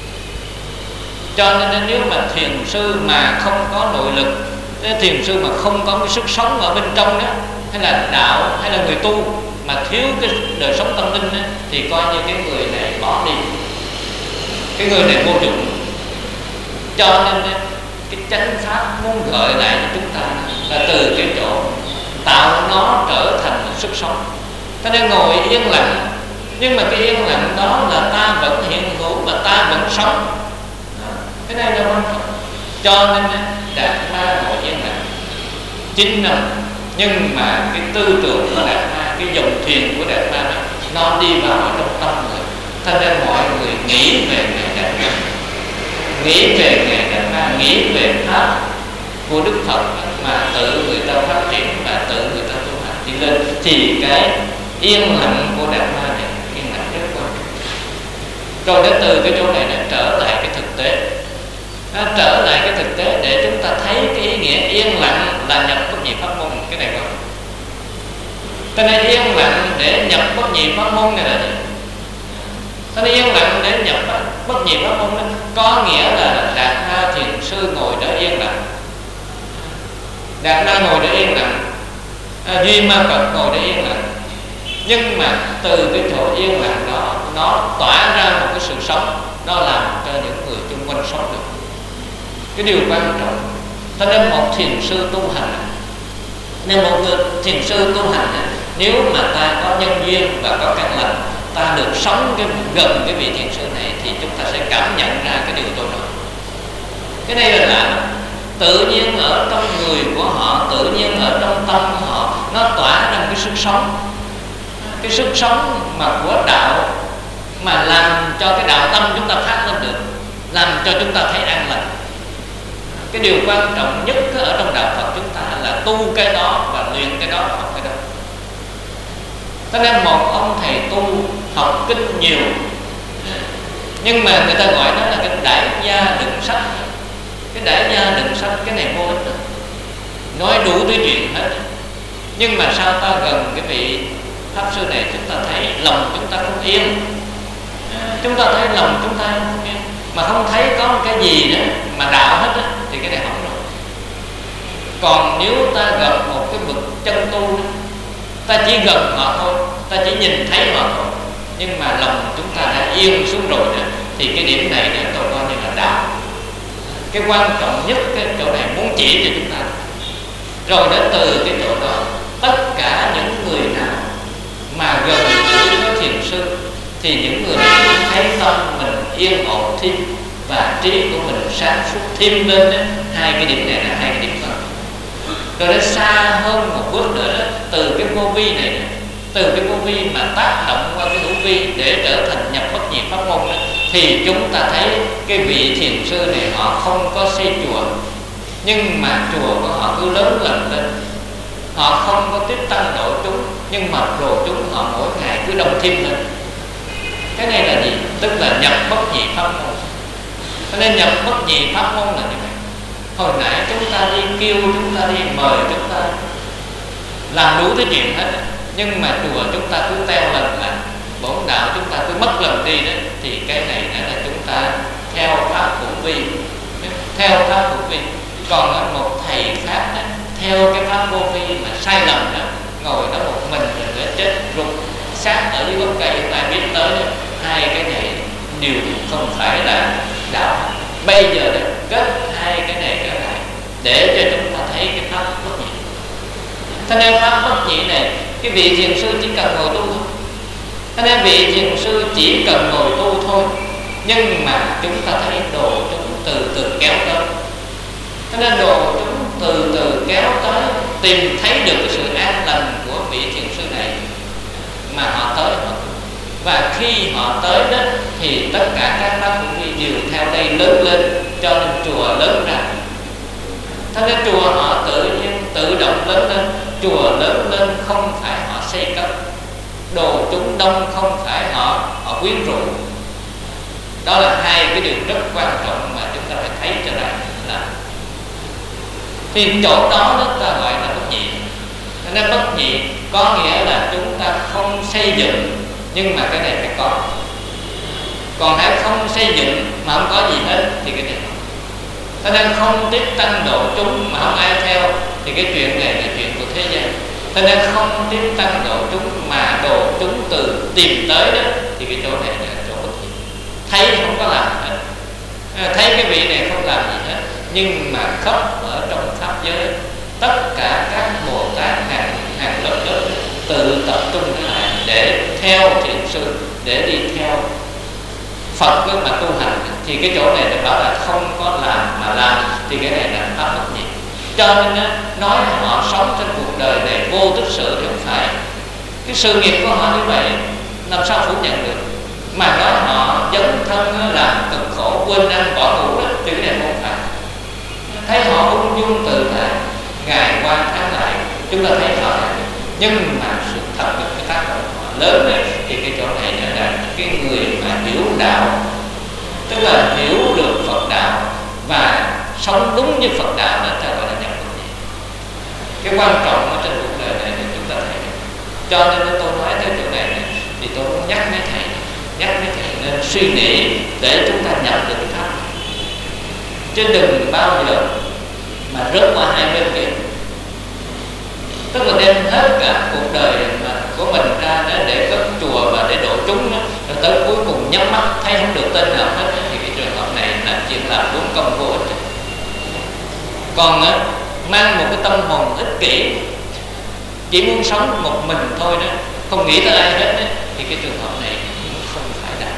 Cho nên nếu mà thiền sư mà không có nội lực, nếu thiền sư mà không có cái sức sống ở bên trong đó, hay là đạo, hay là người tu mà thiếu cái đời sống tâm linh đó, thì coi như cái người này bỏ đi, cái người này vô dụng. Cho nên cái chánh pháp muốn gợi lại cho chúng ta là từ cái chỗ tạo nó trở thành một sức sống. Ta đang ngồi yên lặng, nhưng mà cái yên lặng đó là ta vẫn hiện hữu và ta vẫn sống. Cái này là quan trọng. Cho nên Đạt Ma ngồi yên lặng chín năm, nhưng mà cái tư tưởng của Đạt Ma, cái dòng thuyền của Đạt Ma đó, nó đi vào trong tâm người. Thành ra mọi người nghĩ về Ngài Đạt Ma, nghĩ về Ngài Đạt Ma, nghĩ về pháp của Đức Phật mà tự người ta phát triển và tự người ta tu hành đi lên, thì cái yên lặng của Đạt Ma này yên lặng rất quan trọng. Rồi đến từ cái chỗ này nó trở lại cái thực tế, nó trở lại cái thực tế để chúng ta thấy cái ý nghĩa yên lặng là nhập bất nhị pháp môn. Cái này không? Cho nên yên lặng để nhập bất nhị pháp môn này là gì? Cho nên yên lặng để nhập bất nhị pháp môn đó có nghĩa là Đạt Ma thiền sư ngồi đó yên lặng, Đạt Ma ngồi đó yên lặng, à, Duy Ma Phật ngồi đó yên lặng. Nhưng mà từ cái chỗ yên lặng đó, nó tỏa ra một cái sự sống, nó làm cho những người chung quanh sống được. Cái điều quan trọng. Cho nên một thiền sư tu hành, nên một người thiền sư tu hành, nếu mà ta có nhân duyên và có căn lành, ta được sống cái, gần cái vị thiền sư này, thì chúng ta sẽ cảm nhận ra cái điều tôi nói. Cái này là lạ, tự nhiên ở trong người của họ, tự nhiên ở trong tâm của họ, nó tỏa ra một cái sức sống, cái sức sống mà của đạo, mà làm cho cái đạo tâm chúng ta phát lên được, làm cho chúng ta thấy an lành. Cái điều quan trọng nhất ở trong đạo Phật chúng ta là tu cái đó và luyện cái đó, học cái đó. Cho nên một ông thầy tu học kinh nhiều, nhưng mà người ta gọi nó là cái đại gia đựng sách. Cái đại gia đựng sách, cái này vô ích, nói đủ thứ chuyện hết. Nhưng mà sao ta gần cái vị pháp sư này, chúng ta thấy lòng chúng ta không yên, chúng ta thấy lòng chúng ta không yên, mà không thấy có một cái gì đó mà đạo hết đó, thì cái này không rồi. Còn nếu ta gặp một cái bậc chân tu đó, ta chỉ gần họ thôi, ta chỉ nhìn thấy họ thôi, nhưng mà lòng chúng ta đã yên xuống rồi đó, thì cái điểm này đó tôi coi như là đạo. Cái quan trọng nhất cái chỗ này muốn chỉ cho chúng ta. Rồi đến từ cái chỗ đó, tất cả những người nào mà gần gũi với thiền sư thì những người này thấy tâm mình yên ổn thêm và trí của mình sáng suốt thêm lên đó. Hai cái điểm này là hai cái điểm quan trọng. Rồi nó xa hơn một bước nữa đó, từ cái vô vi này, từ cái vô vi mà tác động qua cái hữu vi để trở thành nhập bất nhị pháp môn đó, thì chúng ta thấy cái vị thiền sư này họ không có xây chùa, nhưng mà chùa của họ cứ lớn lần lên. Họ không có tiếp tăng độ chúng, nhưng mà độ chúng họ mỗi ngày cứ đông thêm lên. Cái này là gì? Tức là nhập bất nhị pháp môn. Cho nên nhập bất nhị pháp môn là như vậy. Hồi nãy chúng ta đi kêu, chúng ta đi mời, chúng ta làm đủ thứ chuyện hết, nhưng mà chùa chúng ta cứ teo lần là bổn đạo chúng ta cứ mất lần đi đó, thì cái này là chúng ta theo pháp hữu vi, theo pháp hữu vi. Còn ở một thầy khác đó, theo cái pháp vô vi mà sai lầm đó, ngồi đó một mình rồi để chết rụt sát ở dưới gốc cây, chúng ta biết tới đó. Hai cái này đều không phải là đạo. Bây giờ để kết hai cái này trở lại để cho chúng ta thấy cái pháp bất nhị. Cho nên pháp bất nhị này, cái vị thiền sư chỉ cần ngồi tu thôi. Cho nên vị thiền sư chỉ cần ngồi tu thôi, nhưng mà chúng ta thấy đồ chúng từ từ kéo tới. Cho nên đồ chúng từ từ kéo tới, tìm thấy được cái sự an lành của vị thiền sư này mà họ tới họ. Và khi họ tới đó thì tất cả các pháp hữu vi đều theo đây lớn lên, cho nên chùa lớn ra. Cho nên chùa họ tự nhiên tự động lớn lên. Chùa lớn lên không phải họ xây cất, đồ chúng đông không phải họ họ quyến rũ. Đó là hai cái điều rất quan trọng mà chúng ta phải thấy trở lại là thì chỗ đó đó ta gọi là bất nhị. Nên bất nhị có nghĩa là chúng ta không xây dựng, nhưng mà cái này phải có. Còn hãy không xây dựng mà không có gì hết thì cái này không. Cho nên không tiếp tăng độ chúng mà không ai theo thì cái chuyện này là chuyện của thế gian. Cho nên không tiếp tăng độ chúng mà độ chúng từ tìm tới đó thì cái chỗ này là chỗ bất nhị. Thấy không có làm hết, thấy cái vị này không làm gì hết, nhưng mà khắp ở trong pháp giới tất cả các Bồ Tát hàng hàng lớp lớp tự tập trung lại để theo thiền sư, để đi theo Phật mà tu hành, thì cái chỗ này để bảo là không có làm mà làm thì cái này là pháp bất nhị. Cho nên nói họ sống trên cuộc đời này vô tích sự thì không phải. Cái sự nghiệp của họ như vậy làm sao phủ nhận được. Mà nói họ dấn thân làm cực khổ, quên ăn bỏ ngủ đó, thì cái này không phải. Thấy họ ung dung tự tại, ngày qua tháng lại, chúng ta thấy rõ ràng. Nhưng mà sự thật được cái tác động họ lớn này, thì cái chỗ này là cái người mà hiểu đạo, tức là hiểu được Phật đạo và sống đúng như Phật đạo, đó ta gọi là nhập bất nhị. Cái quan trọng ở trên cuộc đời này thì chúng ta thấy. Cho nên tôi nói tới chỗ này, này thì tôi muốn nhắc mấy thầy, nhắc mấy thầy nên suy nghĩ để chúng ta nhập được cái pháp. Chứ đừng bao giờ mà rớt qua hai bên kia. Tức là đem hết cả cuộc đời mà của mình ra để cất chùa và để độ chúng đó, rồi tới cuối cùng nhắm mắt thấy không được tên nào hết, thì cái trường hợp này là chuyện làm đúng công vô ích. Còn á, mang một cái tâm hồn ích kỷ, chỉ muốn sống một mình thôi đó, không nghĩ tới ai hết đó, thì cái trường hợp này cũng không phải đạo.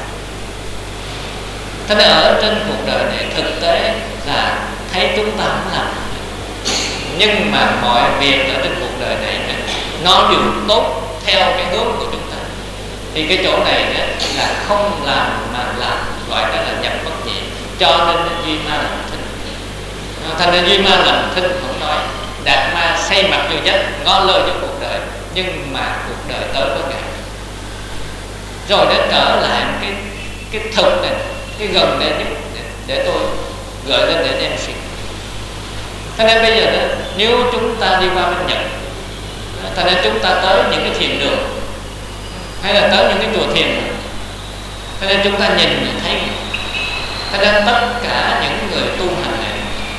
Thế nên ở trên cuộc đời này thực tế là thấy chúng ta không làm, nhưng mà mọi việc ở trên cuộc đời này nó đều tốt theo cái hướng của chúng ta, thì cái chỗ này là không làm mà làm, gọi đó là nhập bất nhị. Cho nên duy ma làm thinh. Thành ra duy ma làm thinh không nói, đạt ma xây mặt vô vách, ngó lơ cho cuộc đời, nhưng mà cuộc đời tới có ngại. Rồi để trở lại cái cái thực này, cái gần để để, để tôi gợi lên để em suy. Thế nên bây giờ đó, nếu chúng ta đi qua bên Nhật, thế nên chúng ta tới những cái thiền đường hay là tới những cái chùa thiền, thế nên chúng ta nhìn thấy, thế nên tất cả những người tu hành này,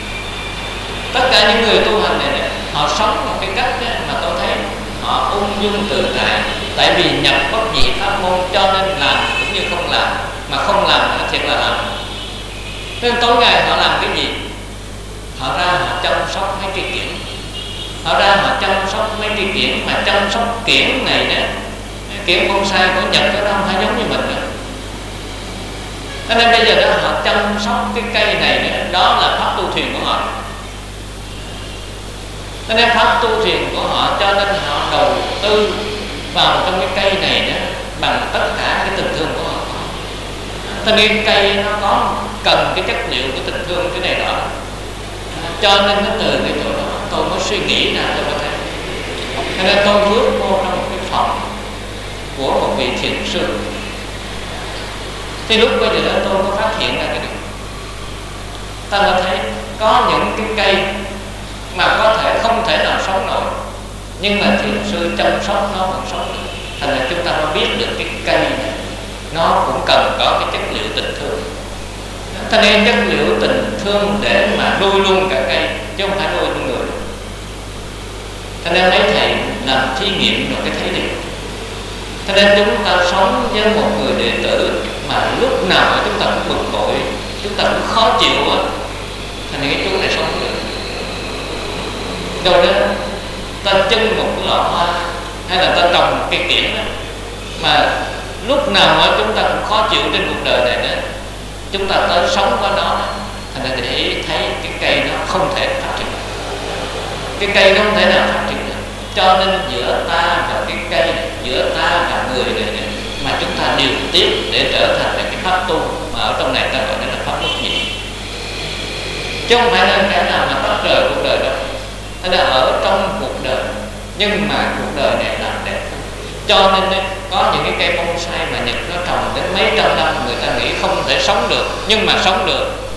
tất cả những người tu hành này, này họ sống một cái cách đó, mà tôi thấy họ ung dung tự tại, tại vì nhập bất nhị pháp môn, cho nên làm cũng như không làm, mà không làm là thiệt là làm. Nên tối ngày họ làm cái gì? Họ ra họ chăm sóc mấy cái kiển, họ ra họ chăm sóc mấy cái kiển, mà chăm sóc kiển này đó, kiển bonsai của Nhật đó không phải giống như mình nữa. Cho nên bây giờ đó họ chăm sóc cái cây này đó, đó là pháp tu thiền của họ. Cho nên pháp tu thiền của họ, cho nên họ đầu tư vào trong cái cây này đó bằng tất cả cái tình thương của họ. Cho nên cây nó có cần cái chất liệu của tình thương cái này đó. Cho nên nó từ cái chỗ đó tôi mới suy nghĩ ra, tôi mới thấy. Cho nên tôi bước vô trong một cái phòng của một vị thiền sư, thì lúc bây giờ đó tôi có phát hiện ra cái điều, ta mới thấy có những cái cây mà có thể không thể nào sống nổi, nhưng mà thiền sư chăm sóc nó vẫn sống được. Thành ra chúng ta mới biết được cái cây này nó cũng cần có cái chất liệu tình thương. Cho nên chất liệu tình thương để mà nuôi luôn cả cây, chứ không phải nuôi luôn người. Cho nên mấy thầy làm thí nghiệm rồi cái thấy điều. Cho nên chúng ta sống với một người đệ tử mà lúc nào chúng ta cũng bực bội, chúng ta cũng khó chịu á, thành nên cái chú này sống được. Rồi đó ta chân một cái lọ hoa, hay là ta trồng một cây kiển đó, mà lúc nào chúng ta cũng khó chịu trên cuộc đời này đó, chúng ta tới sống với nó, thành ra để thấy cái cây nó không thể phát triển được. Cái cây nó không thể nào phát triển được. Cho nên giữa ta và cái cây này, giữa ta và người này, này mà chúng ta điều tiết để trở thành cái pháp tu, mà ở trong này ta gọi là pháp bất nhị, chứ không phải là cái nào mà tách rời cuộc đời đâu. Thế là ở trong cuộc đời, nhưng mà cuộc đời này làm đẹp. Cho nên có những cái cây bonsai mà Nhật nó trồng đến mấy trăm năm, người ta nghĩ không thể sống được, nhưng mà sống được.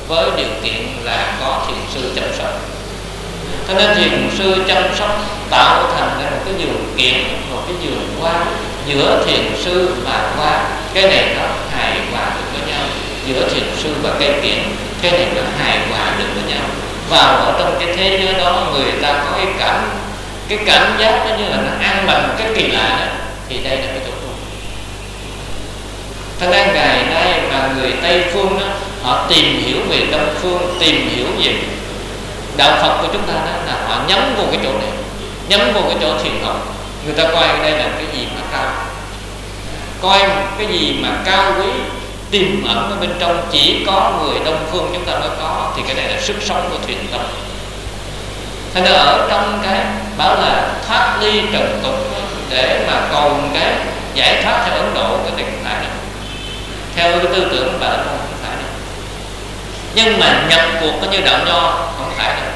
với điều kiện là có thiền sư chăm sóc. Cho nên thiền sư chăm sóc tạo thành ra một cái điều kiện, một cái giường hoa giữa thiền sư và hoa, cái này nó hài hòa được với nhau. Giữa thiền sư và cây kiển, cái này nó hài hòa được với nhau. Vào ở trong cái thế giới đó, người ta có cái cảm cái cảm giác nó như là nó an lành, cái kỳ lạ đó, thì đây là cái chỗ tu. Thành ra ngày nay mà người Tây phương đó, họ tìm hiểu về Đông phương, tìm hiểu về đạo Phật của chúng ta đó, là họ nhắm vô cái chỗ này, nhắm vô cái chỗ thiền học. Người ta coi đây là cái gì mà cao, coi cái gì mà cao quý, tiềm ẩn ở bên trong chỉ có người Đông phương chúng ta mới có, thì cái này là sức sống của thiền tâm. Thành ra ở trong cái bảo là thoát ly trần tục để mà cầu cái giải thoát theo Ấn Độ, cái này không phải đâu. Theo cái tư tưởng của Bà La Môn không phải đâu. Nhưng mà nhập cuộc có như đạo Nho không phải đâu,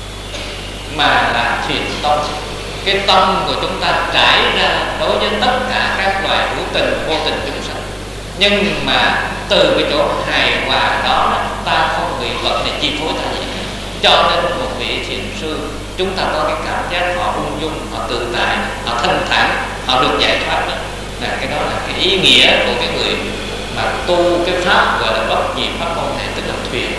mà là thiền tông. Cái tâm của chúng ta trải ra đối với tất cả các loài hữu tình, vô tình chúng sanh. Nhưng mà từ cái chỗ hài hòa đó, ta không bị vật này chi phối ta gì. Cho nên một vị thiền sư, chúng ta có cái cảm giác họ ung dung, họ tự tại, họ thanh thản, họ được giải thoát đó. Là cái đó là cái ý nghĩa của cái người mà tu cái pháp gọi là bất nhị pháp môn này, tức là thuyền.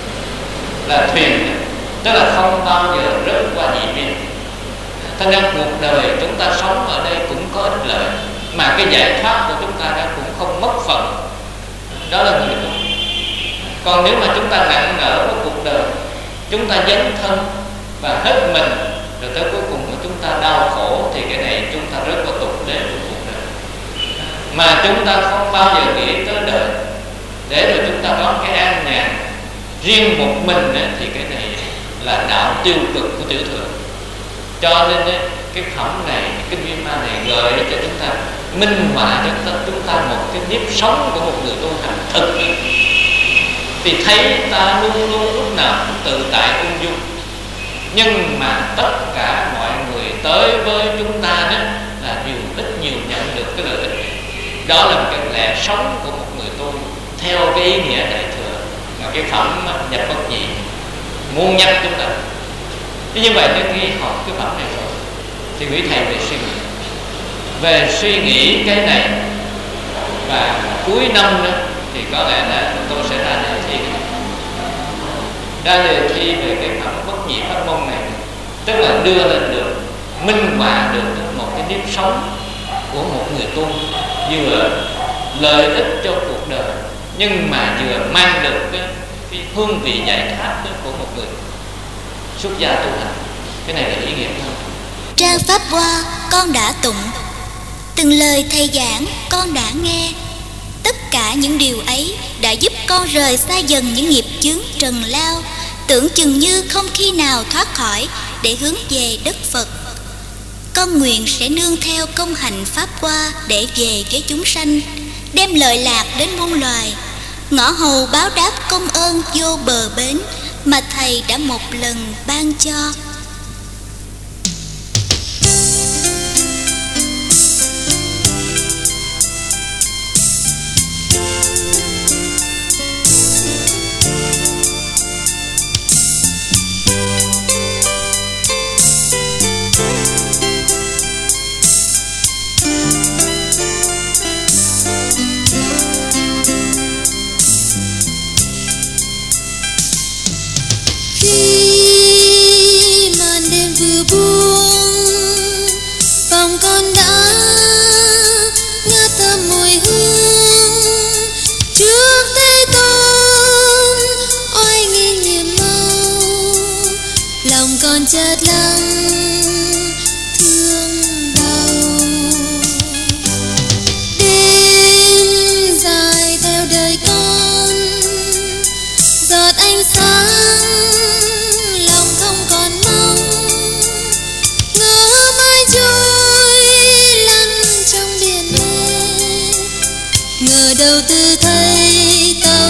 Là thuyền, tức là không bao giờ rớt qua nhị biên. Thành ra cuộc đời chúng ta sống ở đây cũng có ích lợi, mà cái giải thoát của chúng ta đã cũng không mất phần. Đó là người tu. Còn nếu mà chúng ta nặng nở với cuộc đời, chúng ta dấn thân và hết mình, rồi tới cuối cùng của chúng ta đau khổ, thì cái này chúng ta rất là tục đế của cuộc đời. Mà chúng ta không bao giờ nghĩ tới đời để rồi chúng ta đón cái an nhàn riêng một mình ấy, thì cái này là đạo tiêu cực của tiểu thừa. Cho nên ấy, cái phẩm này, cái Viên Ma này gợi cho chúng ta, minh họa cho chúng ta một cái nếp sống của một người tu hành thực ấy. Thì thấy ta luôn luôn lúc nào cũng tự tại ung dung, nhưng mà tất cả mọi người tới với chúng ta đó là nhiều ít nhiều nhận được cái lợi ích. Đó là một cái lẽ sống của một người tu theo cái ý nghĩa đại thừa mà cái phẩm nhập bất nhị muốn nhắc chúng ta. Thế như vậy nếu khi học cái phẩm này rồi thì quý thầy về suy nghĩ về suy nghĩ cái này, và cuối năm đó thì có lẽ là tôi sẽ ra đề thi ra đề thi về cái phẩm bất nhị pháp môn này, tức là đưa lên được, minh họa được một cái nếp sống của một người tu, vừa lợi ích cho cuộc đời nhưng mà vừa mang được cái, cái hương vị giải thoát của một người xuất gia tu hành. Cái này là ý nghĩa hơn. Trang Pháp Hoa con đã tụng, từng lời thầy giảng con đã nghe. Tất cả những điều ấy đã giúp con rời xa dần những nghiệp chướng trần lao, tưởng chừng như không khi nào thoát khỏi để hướng về đất Phật. Con nguyện sẽ nương theo công hạnh Pháp Hoa để về với chúng sanh, đem lợi lạc đến muôn loài, ngõ hầu báo đáp công ơn vô bờ bến mà thầy đã một lần ban cho. chợt lắng thương đau. Đêm dài theo đời con, giọt ánh sáng lòng không còn mong, ngỡ mãi trôi lăn trong biển mê, ngờ đâu tư thấy tâm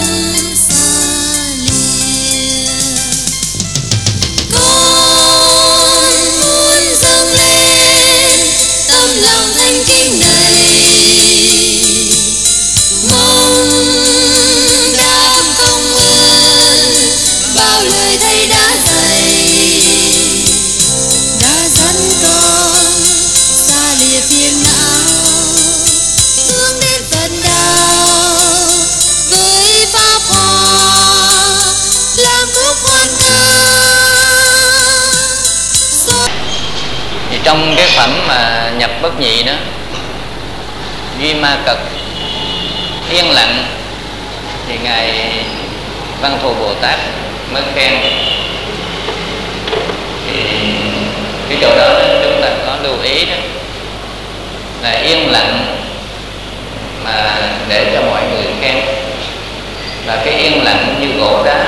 mong đáp công ơn trong cái phẩm mà nhập bất nhị đó, Duy Ma Cật yên lặng, thì ngài Văn Thù Bồ Tát mới khen. Thì cái chỗ đó, đó chúng ta có lưu ý đó là yên lặng mà để cho mọi người khen, và cái yên lặng như gỗ đá,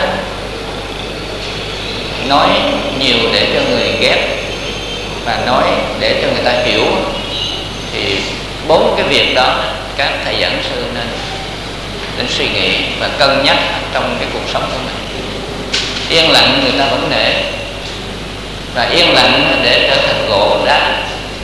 nói nhiều để cho người ghét và nói để cho người ta hiểu. Thì bốn cái việc đó các thầy giảng sư nên nên suy nghĩ và cân nhắc trong cái cuộc sống của mình. Yên lặng người ta vẫn nể, và yên lặng để trở thành gỗ đá,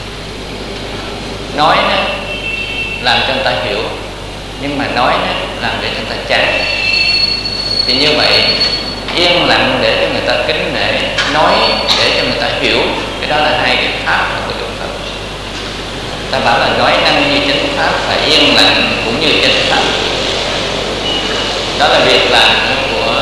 nói đó làm cho người ta hiểu, nhưng mà nói đó làm để cho người ta chán. Thì như vậy, yên lặng để cho người ta kính nể, nói để cho người ta hiểu, cái đó là hai cái pháp của Đức Phật. Ta bảo là nói năng như chánh pháp và yên lặng cũng như chánh pháp. Đó là việc làm của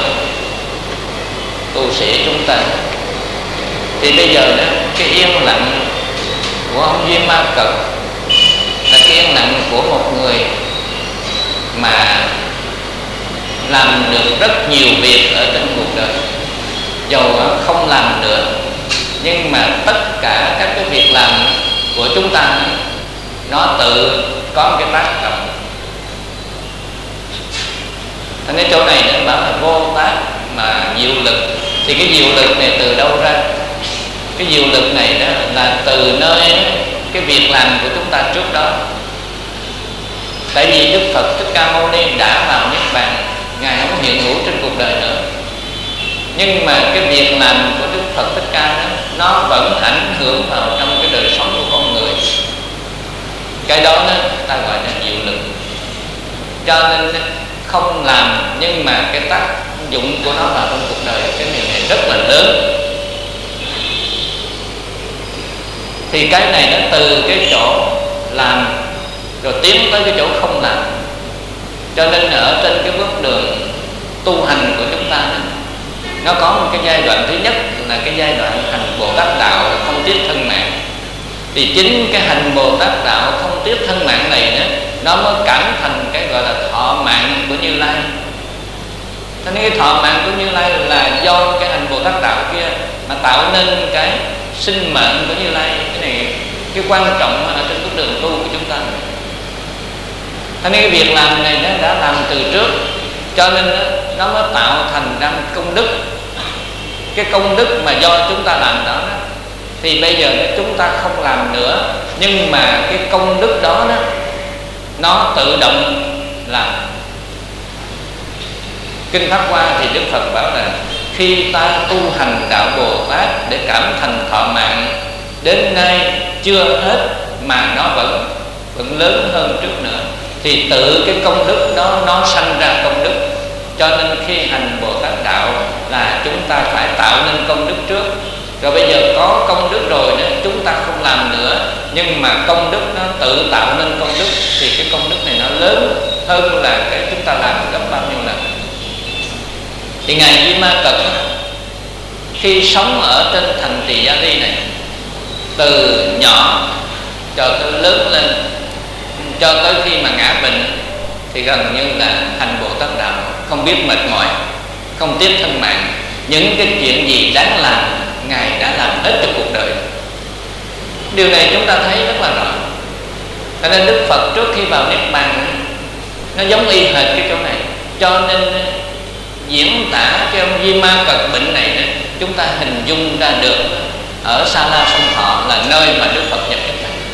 tu sĩ chúng ta. Thì bây giờ đó, cái yên lặng của ông Duy Ma Cật là cái yên lặng của một người mà làm được rất nhiều việc ở trên cuộc đời, dầu không làm nữa, nhưng mà tất cả các cái việc làm của chúng ta nó tự có cái tác động. Thành cái chỗ này nó bảo là vô tác mà diệu lực. Thì cái diệu lực này từ đâu ra? Cái diệu lực này đó là từ nơi cái việc làm của chúng ta trước đó. Tại vì Đức Phật Thích Ca Mâu Ni đã vào Niết Bàn, ngài không hiện hữu trên cuộc đời nữa, nhưng mà cái việc làm của Đức Phật Thích Ca đó, nó vẫn ảnh hưởng vào trong cái đời sống của con người. Cái đó đó ta gọi là diệu lực. Cho nên không làm nhưng mà cái tác dụng của nó vào trong cuộc đời, cái điều này rất là lớn. Thì cái này nó từ cái chỗ làm rồi tiến tới cái chỗ không làm. Cho nên ở trên cái bước đường tu hành của chúng ta đó, nó có một cái giai đoạn thứ nhất là cái giai đoạn hành Bồ Tát đạo không tiếc thân mạng. Thì chính cái hành Bồ Tát đạo không tiếc thân mạng này đó, nó mới cảm thành cái gọi là thọ mạng của Như Lai. Cho nên cái thọ mạng của Như Lai là do cái hành Bồ Tát đạo kia mà tạo nên cái sinh mệnh của Như Lai. Cái này cái quan trọng ở trên bước đường tu của chúng ta. Cho nên cái việc làm này nó đã làm từ trước, cho nên nó, nó mới tạo thành ra công đức. Cái công đức mà do chúng ta làm đó, đó thì bây giờ chúng ta không làm nữa, nhưng mà cái công đức đó, đó nó tự động làm. Kinh Pháp Hoa thì Đức Phật bảo là khi ta tu hành đạo Bồ Tát để cảm thành thọ mạng, đến nay chưa hết mà nó vẫn vẫn lớn hơn trước nữa, thì tự cái công đức đó nó sanh ra công đức. Cho nên khi hành Bồ Tát đạo là chúng ta phải tạo nên công đức trước. Rồi bây giờ có công đức rồi đó, chúng ta không làm nữa, nhưng mà công đức nó tự tạo nên công đức, thì cái công đức này nó lớn hơn là cái chúng ta làm gấp bao nhiêu lần. Thì ngài Duy Ma Cật khi sống ở trên thành Tỳ Gia Ly này, từ nhỏ cho tới lớn lên, cho tới khi mà ngã bệnh, thì gần như là hành Bồ Tát đạo, không biết mệt mỏi, không tiếc thân mạng. Những cái chuyện gì đáng làm ngài đã làm hết trong cuộc đời. Điều này chúng ta thấy rất là rõ. Cho nên Đức Phật trước khi vào Niết Bàn nó giống y hệt cái chỗ này. Cho nên diễn tả cái ông Duy Ma Cật bệnh này đó, chúng ta hình dung ra được ở Sa La Sông Thọ là nơi mà Đức Phật nhập Niết Bàn.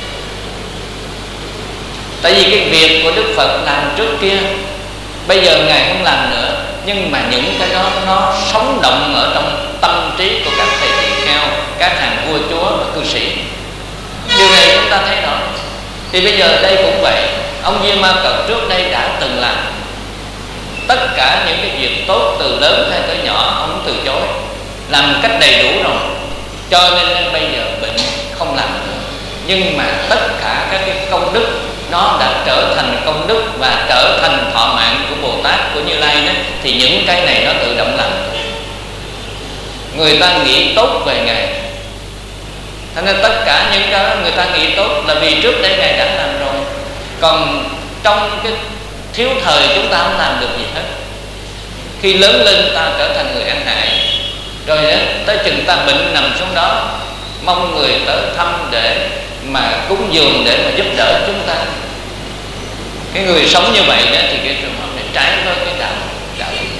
Tại vì cái việc của Đức Phật làm trước kia, bây giờ ngài không làm nữa, nhưng mà những cái đó nó sống động ở trong tâm trí của các thầy tỳ kheo, các hàng vua chúa và cư sĩ. Điều này chúng ta thấy rõ. Thì bây giờ đây cũng vậy. Ông Duy Ma Cật trước đây đã từng làm tất cả những cái việc tốt, từ lớn hay tới nhỏ ông từ chối, làm cách đầy đủ rồi. Cho nên bây giờ bệnh không làm nữa, nhưng mà tất cả các cái công đức nó đã trở thành công đức và trở thành thọ mạng của Bồ Tát, của Như Lai đó, thì những cái này nó tự động làm. Người ta nghĩ tốt về ngài, Cho nên tất cả những cái người ta nghĩ tốt là vì trước đây Ngài đã làm rồi. Còn trong cái thiếu thời chúng ta không làm được gì hết. Khi lớn lên ta trở thành người ăn hại, rồi đó, tới chừng ta bệnh nằm xuống đó, mong người tới thăm để mà cúng dường, để mà giúp đỡ chúng ta. Cái người sống như vậy đó thì cái trường hợp này trái với cái đạo đạo lý.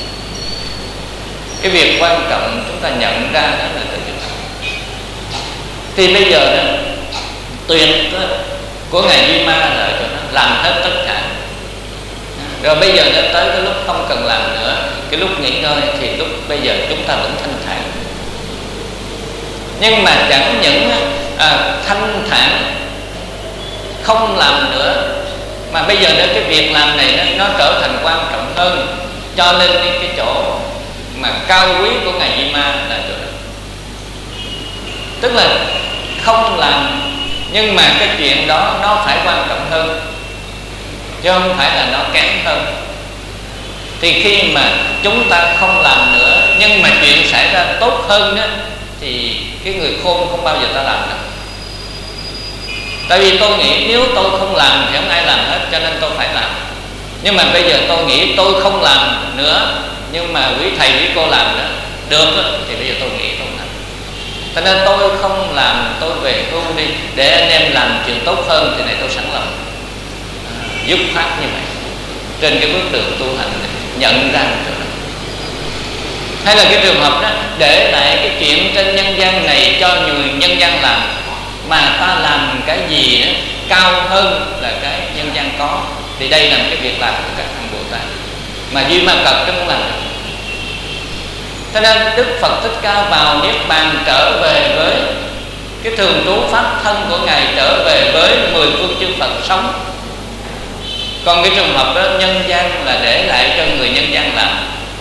Cái việc quan trọng chúng ta nhận ra đó là từ chỗ đó. Thì bây giờ đó tuyệt của Ngài Di Ma là cho nó làm hết tất cả. Rồi bây giờ nó tới cái lúc không cần làm nữa, cái lúc nghỉ ngơi, thì lúc bây giờ chúng ta vẫn thanh thản. Nhưng mà chẳng những à, thanh thản không làm nữa, mà bây giờ đó cái việc làm này nó, nó trở thành quan trọng hơn. Cho nên cái, cái chỗ mà cao quý của Ngài Di Ma là chỗ đó. Tức là không làm, nhưng mà cái chuyện đó nó phải quan trọng hơn, chứ không phải là nó kém hơn. Thì khi mà chúng ta không làm nữa, nhưng mà chuyện xảy ra tốt hơn đó, thì cái người khôn không bao giờ ta làm được. Tại vì tôi nghĩ nếu tôi không làm thì không ai làm hết, cho nên tôi phải làm. Nhưng mà bây giờ tôi nghĩ tôi không làm nữa, nhưng mà quý thầy quý cô làm nữa được đó, thì bây giờ tôi nghĩ tôi làm. Cho nên tôi không làm, tôi về hưu đi, để anh em làm chuyện tốt hơn, thì này tôi sẵn lòng à, dứt khoát như vậy. Trên cái bước đường tu hành này, nhận ra được. Hay là cái trường hợp đó, để lại cái chuyện trên nhân gian này cho người nhân gian làm, mà ta làm cái gì đó cao hơn là cái nhân gian có, thì đây là một cái việc làm của các thằng Bồ Tát mà Duy Ma Cật chứ không làm được. Cho nên Đức Phật Thích Ca vào Niết Bàn trở về với cái thường trú pháp thân của Ngài, trở về với mười phương chư Phật sống. Còn cái trường hợp đó nhân gian là để lại cho người nhân gian làm.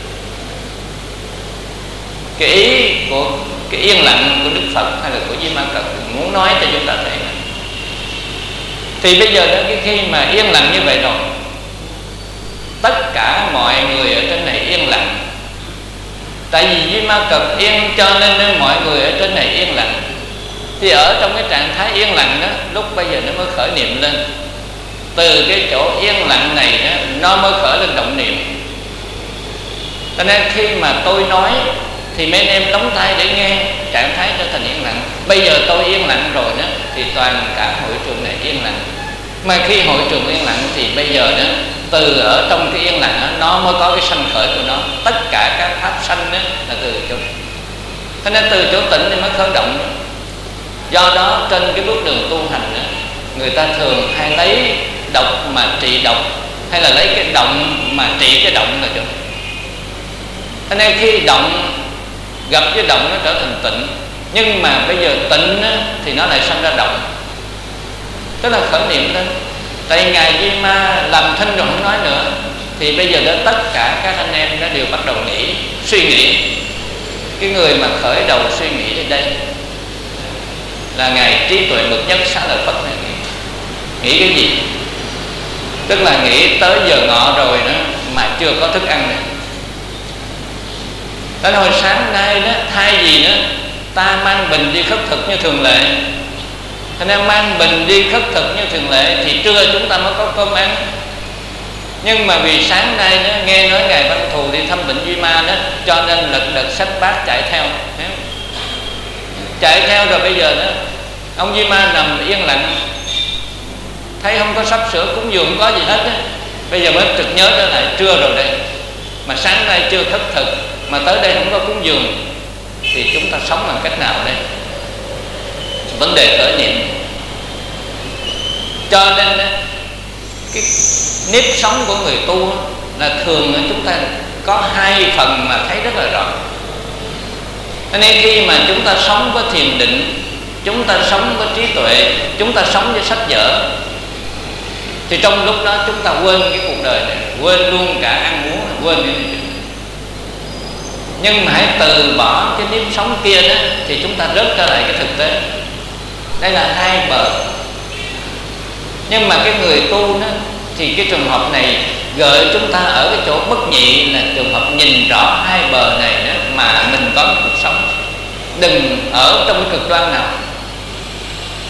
Cái ý của cái yên lặng của Đức Phật hay là của Di Ma Cật muốn nói cho chúng ta thấy này. Thì bây giờ đó, cái khi mà yên lặng như vậy rồi, tất cả mọi người ở trên này yên lặng. Tại vì Di Ma Cật yên, cho nên mọi người ở trên này yên lặng. Thì ở trong cái trạng thái yên lặng đó, lúc bây giờ nó mới khởi niệm lên. Từ cái chỗ yên lặng này đó, nó mới khởi lên động niệm. Cho nên khi mà tôi nói thì mấy anh em lóng tai để nghe, trạng thái trở thành yên lặng. Bây giờ tôi yên lặng rồi đó, thì toàn cả hội trường này yên lặng. Mà khi hội trường yên lặng thì bây giờ đó, từ ở trong cái yên lặng đó, nó mới có cái sanh khởi của nó. Tất cả các pháp sanh đó là từ chỗ này. Cho nên từ chỗ tịnh thì mới khởi động đó. Do đó trên cái bước đường tu hành đó, người ta thường hay lấy độc mà trị độc, hay là lấy cái động mà trị cái động là chỗ. Cho nên khi động gặp với động nó trở thành tịnh, nhưng mà bây giờ tịnh á, thì nó lại sanh ra động, tức là khởi niệm lên. Tại Ngài Di Ma làm thinh rồi không nói nữa, thì bây giờ đó tất cả các anh em nó đều bắt đầu nghĩ, suy nghĩ. Cái người mà khởi đầu suy nghĩ đến đây là Ngài trí tuệ bậc nhất Xá Lợi Phất này. Nghĩ, nghĩ cái gì? Tức là nghĩ tới giờ ngọ rồi đó mà chưa có thức ăn này. Đến hồi sáng nay đó, thay vì đó ta mang bình đi khất thực như thường lệ, cho nên mang bình đi khất thực như thường lệ, thì trưa chúng ta mới có cơm ăn. Nhưng mà vì sáng nay đó, nghe nói Ngài Văn Thù đi thăm bệnh Duy Ma đó, cho nên lật đật xách bát chạy theo. Chạy theo rồi bây giờ đó, ông Duy Ma nằm yên lặng, thấy không có sắp sửa cúng dường, không có gì hết đó. Bây giờ mới trực nhớ trở lại trưa rồi đây, mà sáng nay chưa khất thực, mà tới đây không có cúng dường, thì chúng ta sống bằng cách nào đây? Vấn đề khởi niệm. Cho nên cái nếp sống của người tu là thường chúng ta có hai phần mà thấy rất là rõ. Cho nên khi mà chúng ta sống với thiền định, chúng ta sống với trí tuệ, chúng ta sống với sách vở, thì trong lúc đó chúng ta quên cái cuộc đời này, quên luôn cả ăn uống, quên những chuyện. Nhưng mà hãy từ bỏ cái nếp sống kia đó, thì chúng ta rớt trở lại cái thực tế. Đây là hai bờ. Nhưng mà cái người tu đó, thì cái trường hợp này gợi chúng ta ở cái chỗ bất nhị, là trường hợp nhìn rõ hai bờ này đó, mà mình có một cuộc sống. Đừng ở trong cái cực đoan nào.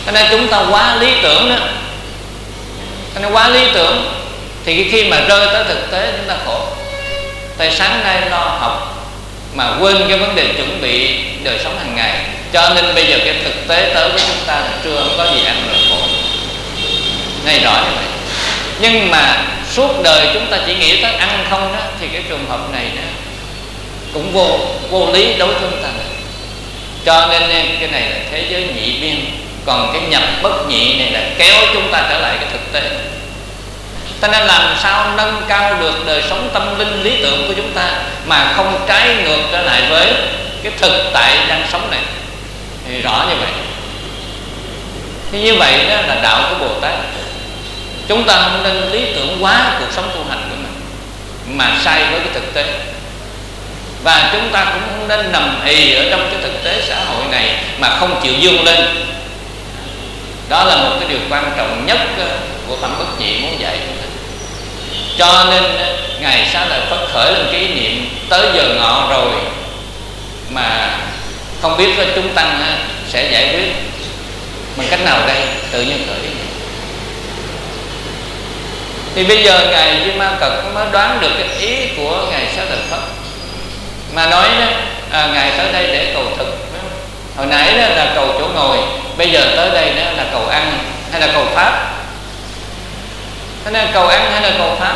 Cho nên chúng ta quá lý tưởng đó. Cho nên quá lý tưởng thì khi mà rơi tới thực tế chúng ta khổ. Tại sáng nay lo học mà quên cái vấn đề chuẩn bị đời sống hàng ngày, cho nên bây giờ cái thực tế tới với chúng ta là trưa không có gì ăn rồi khổ. Này rõ như vậy. Nhưng mà suốt đời chúng ta chỉ nghĩ tới ăn không đó, thì cái trường hợp này đó cũng vô vô lý đối với chúng ta. Cho nên cái này là thế giới nhị biên, còn cái nhập bất nhị này là kéo chúng ta trở lại cái thực tế. Cho nên làm sao nâng cao được đời sống tâm linh lý tưởng của chúng ta mà không trái ngược trở lại với cái thực tại đang sống này, thì rõ như vậy. Thì như vậy đó là đạo của Bồ Tát. Chúng ta không nên lý tưởng quá cuộc sống tu hành của mình mà sai với cái thực tế. Và chúng ta cũng không nên nằm ì ở trong cái thực tế xã hội này mà không chịu vươn lên. Đó là một cái điều quan trọng nhất của Phẩm Bất Nhị muốn dạy chúng ta. Cho nên Ngài Xá Lợi Phất khởi lên cái ý niệm tới giờ ngọ rồi mà không biết chúng tăng sẽ giải quyết bằng cách nào đây, tự nhiên khởi. Thì bây giờ Ngài Di Ma Cật mới đoán được cái ý của Ngài Xá Lợi Phất, mà nói đó, à, Ngài tới đây để cầu thực. Hồi nãy đó là cầu chỗ ngồi, bây giờ tới đây đó là cầu ăn hay là cầu pháp. Thế nên cầu ăn hay là cầu pháp,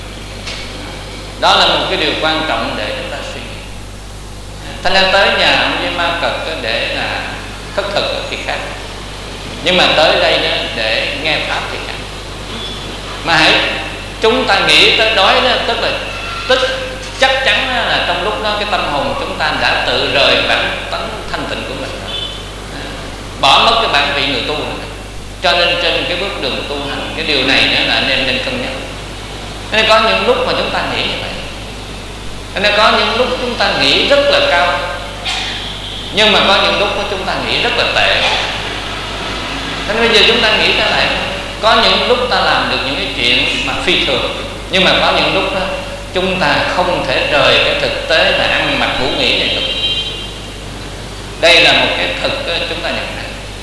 đó là một cái điều quan trọng để chúng ta suy nghĩ. Thế nên tới nhà ông Di Ma Cật để là khất thực thì khác, nhưng mà tới đây đó để nghe pháp thì khác. Mà hãy chúng ta nghĩ tới đói đó, tức là tức chắc chắn là trong lúc đó cái tâm hồn chúng ta đã tự rời bản tánh thanh tịnh của mình, bỏ mất cái bản vị người tu này. Cho nên trên cái bước đường tu hành, cái điều này nữa là anh em nên cân nhắc. Nên có những lúc mà chúng ta nghĩ như vậy, nên có những lúc chúng ta nghĩ rất là cao, nhưng mà có những lúc chúng ta nghĩ rất là tệ. Nên bây giờ chúng ta nghĩ ra lại, có những lúc ta làm được những cái chuyện mà phi thường, nhưng mà có những lúc đó chúng ta không thể rời cái thực tế là ăn mặc ngủ nghỉ này được. Đây là một cái thực chúng ta nhận ra.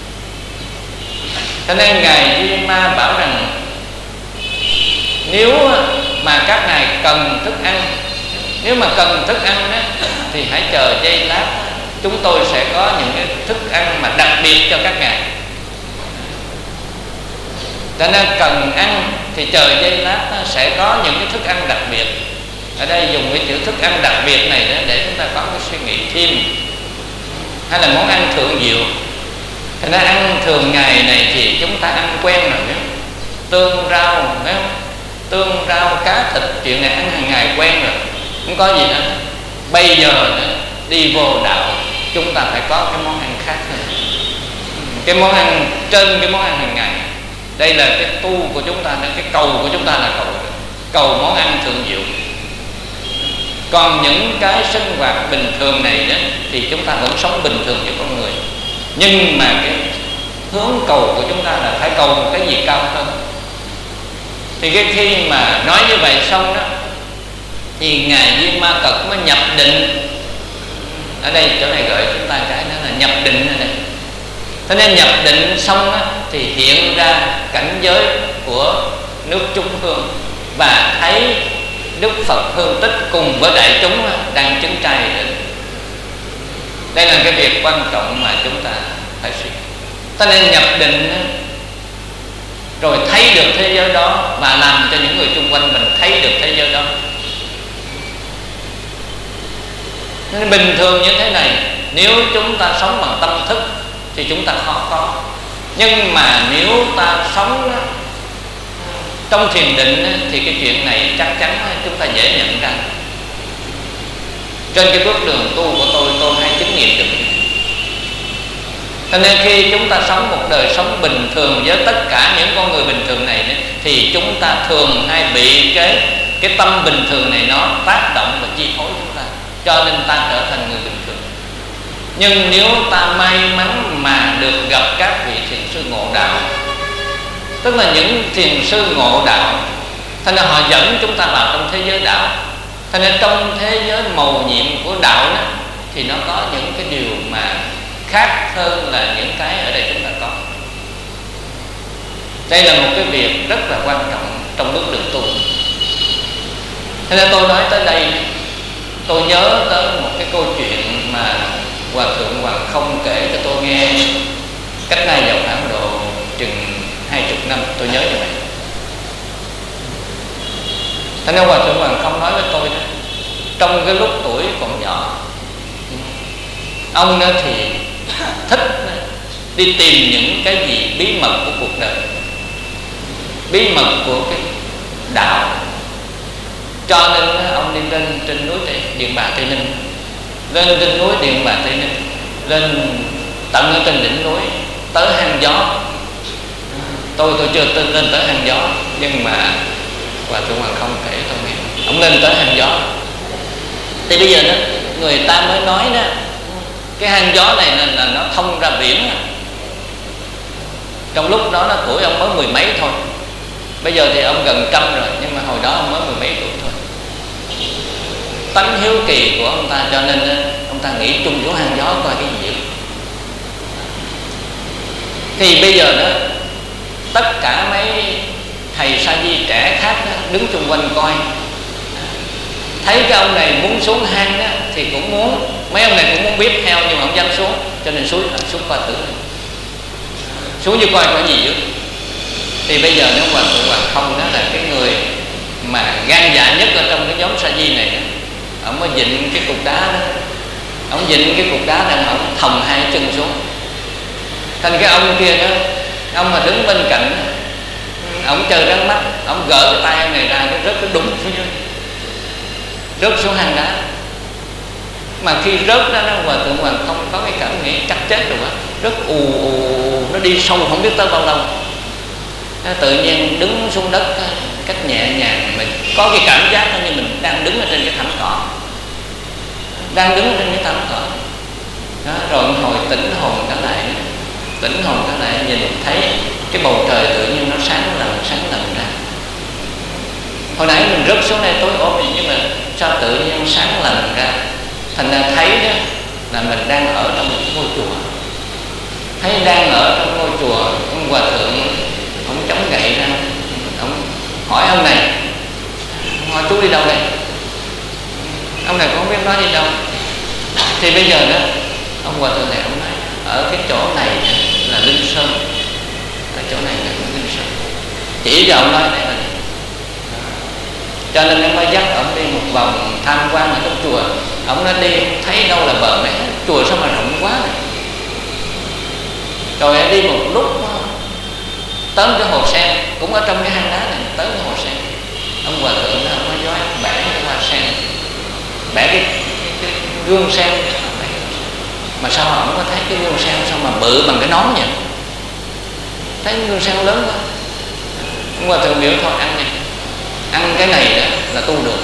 Cho nên Ngài Di Ma bảo rằng nếu mà các ngài cần thức ăn, nếu mà cần thức ăn đó, thì hãy chờ giây lát, chúng tôi sẽ có những cái thức ăn mà đặc biệt cho các ngài. Cho nên cần ăn thì chờ giây lát sẽ có những cái thức ăn đặc biệt. Ở đây dùng cái chữ thức ăn đặc biệt này đó để chúng ta có cái suy nghĩ thêm. Hay là món ăn thượng diệu. Thì nó ăn thường ngày này thì chúng ta ăn quen rồi nhé. Tương rau, phải không? Tương rau, cá thịt, chuyện này ăn hàng ngày quen rồi, không có gì nữa. Bây giờ nữa, đi vô đạo chúng ta phải có cái món ăn khác nữa. Cái món ăn trên cái món ăn hàng ngày. Đây là cái tu của chúng ta, cái cầu của chúng ta là cầu cầu món ăn thượng diệu. Còn những cái sinh hoạt bình thường này đó thì chúng ta vẫn sống bình thường như con người, nhưng mà cái hướng cầu của chúng ta là phải cầu một cái gì cao hơn. Thì cái khi mà nói như vậy xong đó thì Ngài Di Ma Cật mới nhập định. Ở đây chỗ này gợi chúng ta cái đó là nhập định ở đây. Thế nên nhập định xong đó, thì hiện ra cảnh giới của nước chúng hương và thấy Đức Phật Hương Tích cùng với đại chúng đang chứng trai đến. Đây là cái việc quan trọng mà chúng ta phải suy. Cho nên nhập định rồi thấy được thế giới đó và làm cho những người xung quanh mình thấy được thế giới đó. Nên bình thường như thế này, nếu chúng ta sống bằng tâm thức thì chúng ta khó có. Nhưng mà nếu ta sống trong thiền định thì cái chuyện này chắc chắn chúng ta dễ nhận ra. Trên cái bước đường tu của tôi, tôi hay chứng nghiệm được. Cho nên khi chúng ta sống một đời sống bình thường với tất cả những con người bình thường này thì chúng ta thường hay bị cái cái tâm bình thường này nó tác động và chi phối chúng ta, cho nên ta trở thành người bình thường. Nhưng nếu ta may mắn mà được gặp các vị thiền sư ngộ đạo, tức là những thiền sư ngộ đạo, thế nên họ dẫn chúng ta vào trong thế giới đạo. Thế nên trong thế giới mầu nhiệm của đạo đó, thì nó có những cái điều mà khác hơn là những cái ở đây chúng ta có. Đây là một cái việc rất là quan trọng trong bước đường tu. Thế nên tôi nói tới đây, tôi nhớ tới một cái câu chuyện mà Hòa Thượng Hoàng Không kể cho tôi nghe cách nay vào khoảng độ chừng hai chục năm, tôi nhớ như vậy. Thế nên Hòa Thượng Hoàng Không nói với tôi đó, trong cái lúc tuổi còn nhỏ, ông đó thì thích đi tìm những cái gì bí mật của cuộc đời, bí mật của cái đạo. Cho nên ông đi lên trên núi Điện Bàn Tây Ninh, lên trên núi Điện Bàn Tây Ninh, lên tận ở trên đỉnh núi tới hang gió. Tôi tôi chưa tin lên tới hang gió, nhưng mà Hòa Thượng Hoàng Không kể tôi nghe ông lên tới hang gió. Thì bây giờ đó, người ta mới nói đó, cái hang gió này là, là nó thông ra biển. Trong lúc đó nó tuổi ông mới mười mấy thôi. Bây giờ thì ông gần trăm rồi, nhưng mà hồi đó ông mới mười mấy tuổi thôi. Tánh hiếu kỳ của ông ta cho nên ông ta nghĩ chung chỗ hang gió coi cái gì vậy. Thì bây giờ đó, tất cả mấy thầy sa di trẻ khác đó, đứng chung quanh coi, thấy cái ông này muốn xuống hang đó, thì cũng muốn, mấy ông này cũng muốn biết theo, nhưng mà không dám xuống, cho nên xuống xuống qua tử, xuống như coi có gì chứ. Thì bây giờ nếu Hòa Thượng Hoàng Không đó là cái người mà gan dạ nhất ở trong cái nhóm sa di này đó, ông mới vịn cái cục đá đó, ông vịn cái cục đá đang ông thòng hai chân xuống. Thành cái ông kia đó, ông mà đứng bên cạnh, ông chờ rắn mắt, ông gỡ cái tay ông này ra, cái rớt cái đúng xuống dưới, rớt xuống hang đá. Mà khi rớt đó, nó Hòa Thượng Hoàng Không có cái cảm nghĩ chắc chết rồi á, rất ù ù, nó đi sâu không biết tới bao lâu. Nó tự nhiên đứng xuống đất cách nhẹ nhàng, mình có cái cảm giác như mình đang đứng ở trên cái thảm cỏ, đang đứng ở trên cái thảm cỏ đó. Rồi hồi tỉnh hồn trở lại, tỉnh hồn trở lại nhìn thấy cái bầu trời tự nhiên nó sáng lần sáng lần ra. Hồi nãy mình rớt xuống đây tối ôm gì, nhưng mà sao tự nhiên sáng lần ra. Thành ra thấy đó là mình đang ở trong một ngôi chùa, thấy đang ở trong ngôi chùa. Ông Hòa Thượng ông chống gậy ra, ông hỏi ông này, hỏi chú đi đâu đây? Ông này cũng không biết nói đi đâu. Thì bây giờ đó, ông Hòa Thượng này ông nói ở cái chỗ này là Linh Sơn, ở chỗ này là Linh Sơn, chỉ cho ông nói này là gì. Cho nên em mới dắt ông đi một vòng tham quan ở trong chùa. Ông nói đi thấy đâu là bờ mẹ, chùa sao mà rộng quá này. Rồi đi một lúc tới cái hồ sen, cũng ở trong cái hang đá này, tới cái hồ sen. Ông Hòa Thượng đó, ông nói dối bẻ cái hoa sen, bẻ cái, cái, cái gương sen. Mà sao mà ông có thấy cái gương sen sao mà bự bằng cái nón vậy? Thấy cái gương sen lớn quá. Ông Hòa Thượng biểu thôi ăn này, ăn cái này đó là tu được.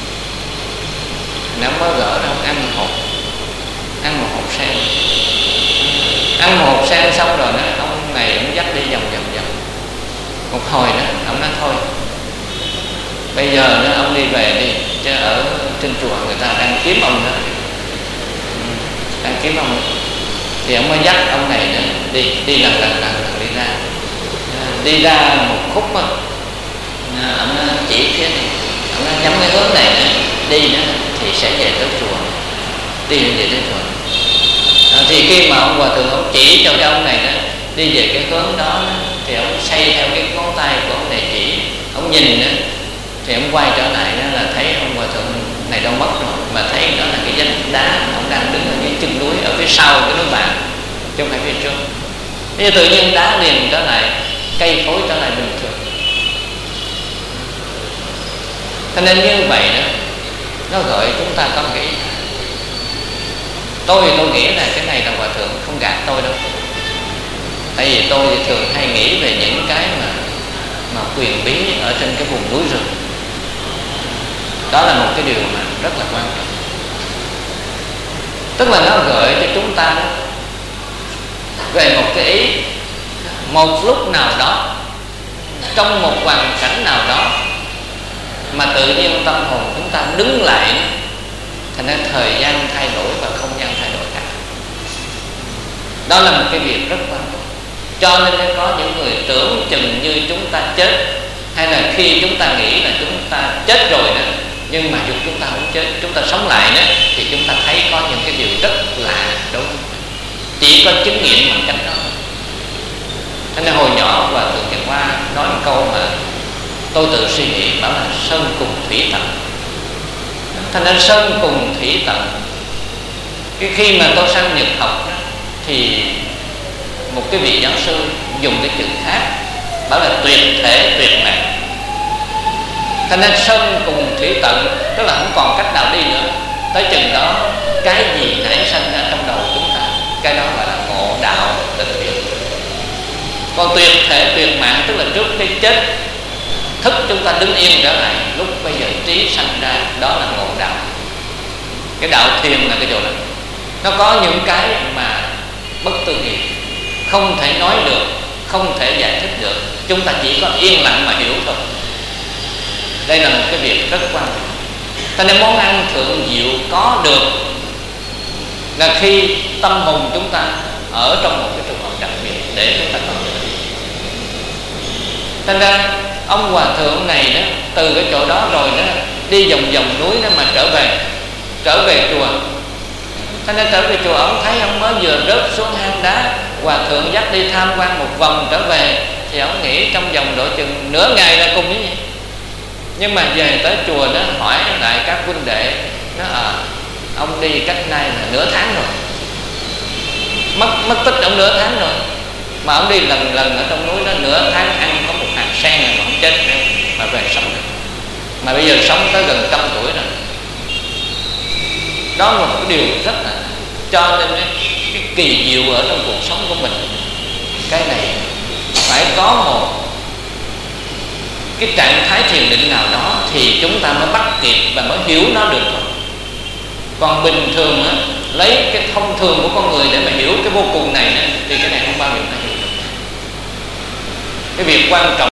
Nếu mới gỡ đâu ăn một hộp, ăn một hộp sen, ăn một hộp sen xong rồi đó, ông này ông dắt đi vòng vòng vòng. Một hồi đó ông nói thôi, bây giờ đó ông đi về đi, chứ ở trên chùa người ta đang kiếm ông đó, đang kiếm ông. Thì ông mới dắt ông này đó, đi đi lần lần lần lần đi ra, đi ra một khúc đó, ông chỉ phía này, ông nói nhắm cái hướng này đó, đi đó thì sẽ về tới chùa, đi về tới chùa. À, thì khi mà ông Hòa Thượng ông chỉ cho cái ông này đó đi về cái hướng đó, thì ông xoay theo cái ngón tay của ông này chỉ, ông nhìn đó, thì ông quay trở lại đó là thấy ông Hòa Thượng này đâu mất rồi, mà thấy đó là cái vách đá, ông đang đứng ở dưới chân núi ở phía sau cái núi Bạn, chứ không phải phía trước. Thế tự nhiên đá liền trở lại, cây cối trở lại bình thường. Cho nên như vậy đó, nó gợi chúng ta có nghĩ. Tôi tôi nghĩ là cái này là Hòa Thượng không gạt tôi đâu. Tại vì tôi thì thường hay nghĩ về những cái mà mà quyền bí ở trên cái vùng núi rừng. Đó là một cái điều mà rất là quan trọng. Tức là nó gợi cho chúng ta về một cái ý, một lúc nào đó, trong một hoàn cảnh nào đó, mà tự nhiên tâm hồn chúng ta đứng lại, thành ra thời gian thay đổi và không gian thay đổi cả. Đó là một cái việc rất quan trọng. Cho nên có những người tưởng chừng như chúng ta chết, hay là khi chúng ta nghĩ là chúng ta chết rồi đó, nhưng mà dù chúng ta không chết, chúng ta sống lại đó, thì chúng ta thấy có những cái điều rất lạ, đúng không? Chỉ có chứng nghiệm bằng cách đó. Thế nên hồi nhỏ Hòa Thượng Trần Hoa nói một câu mà tôi tự suy nghĩ, bảo là sơn cùng thủy tận. Thế nên sơn cùng thủy tận, cái khi mà tôi sang Nhật học đó, thì một cái vị giáo sư dùng cái chữ khác, bảo là tuyệt thể tuyệt mạng. Thế nên sơn cùng thủy tận, tức là không còn cách nào đi nữa. Tới chừng đó, cái gì nảy sinh ra trong đầu chúng ta, cái đó gọi là ngộ đạo tịch diệt. Còn tuyệt thể tuyệt mạng, tức là trước cái chết, thức chúng ta đứng yên trở lại, lúc bây giờ trí sanh ra, đó là ngộ đạo. Cái đạo thiền là cái chỗ đó, nó có những cái mà bất tư nghị, không thể nói được, không thể giải thích được, chúng ta chỉ có yên lặng mà hiểu thôi. Đây là một cái việc rất quan trọng. Cho nên món ăn thượng diệu có được là khi tâm hồn chúng ta ở trong một cái trường hợp đặc biệt để chúng ta có được. Thành ra ông hòa thượng này đó, từ cái chỗ đó rồi đó, đi vòng vòng núi đó mà trở về, trở về chùa. Cho nên trở về chùa, ông thấy ông mới vừa rớt xuống hang đá, hòa thượng dắt đi tham quan một vòng trở về, thì ông nghĩ trong vòng độ chừng nửa ngày là cùng với vậy. Nhưng mà về tới chùa đó hỏi lại các huynh đệ, nó à, ông đi cách nay là nửa tháng rồi, mất mất tích ông nửa tháng rồi, mà ông đi lần lần ở trong núi đó nửa tháng, ăn có một hạt sen mà ông chết nữa, mà về sống được, mà bây giờ sống tới gần trăm tuổi rồi. Đó là một cái điều rất là, cho nên cái kỳ diệu ở trong cuộc sống của mình, cái này phải có một cái trạng thái thiền định nào đó thì chúng ta mới bắt kịp và mới hiểu nó được thôi. Còn bình thường á, lấy cái thông thường của con người để mà hiểu cái vô cùng này á, thì cái này không bao giờ ta hiểu được. Cái việc quan trọng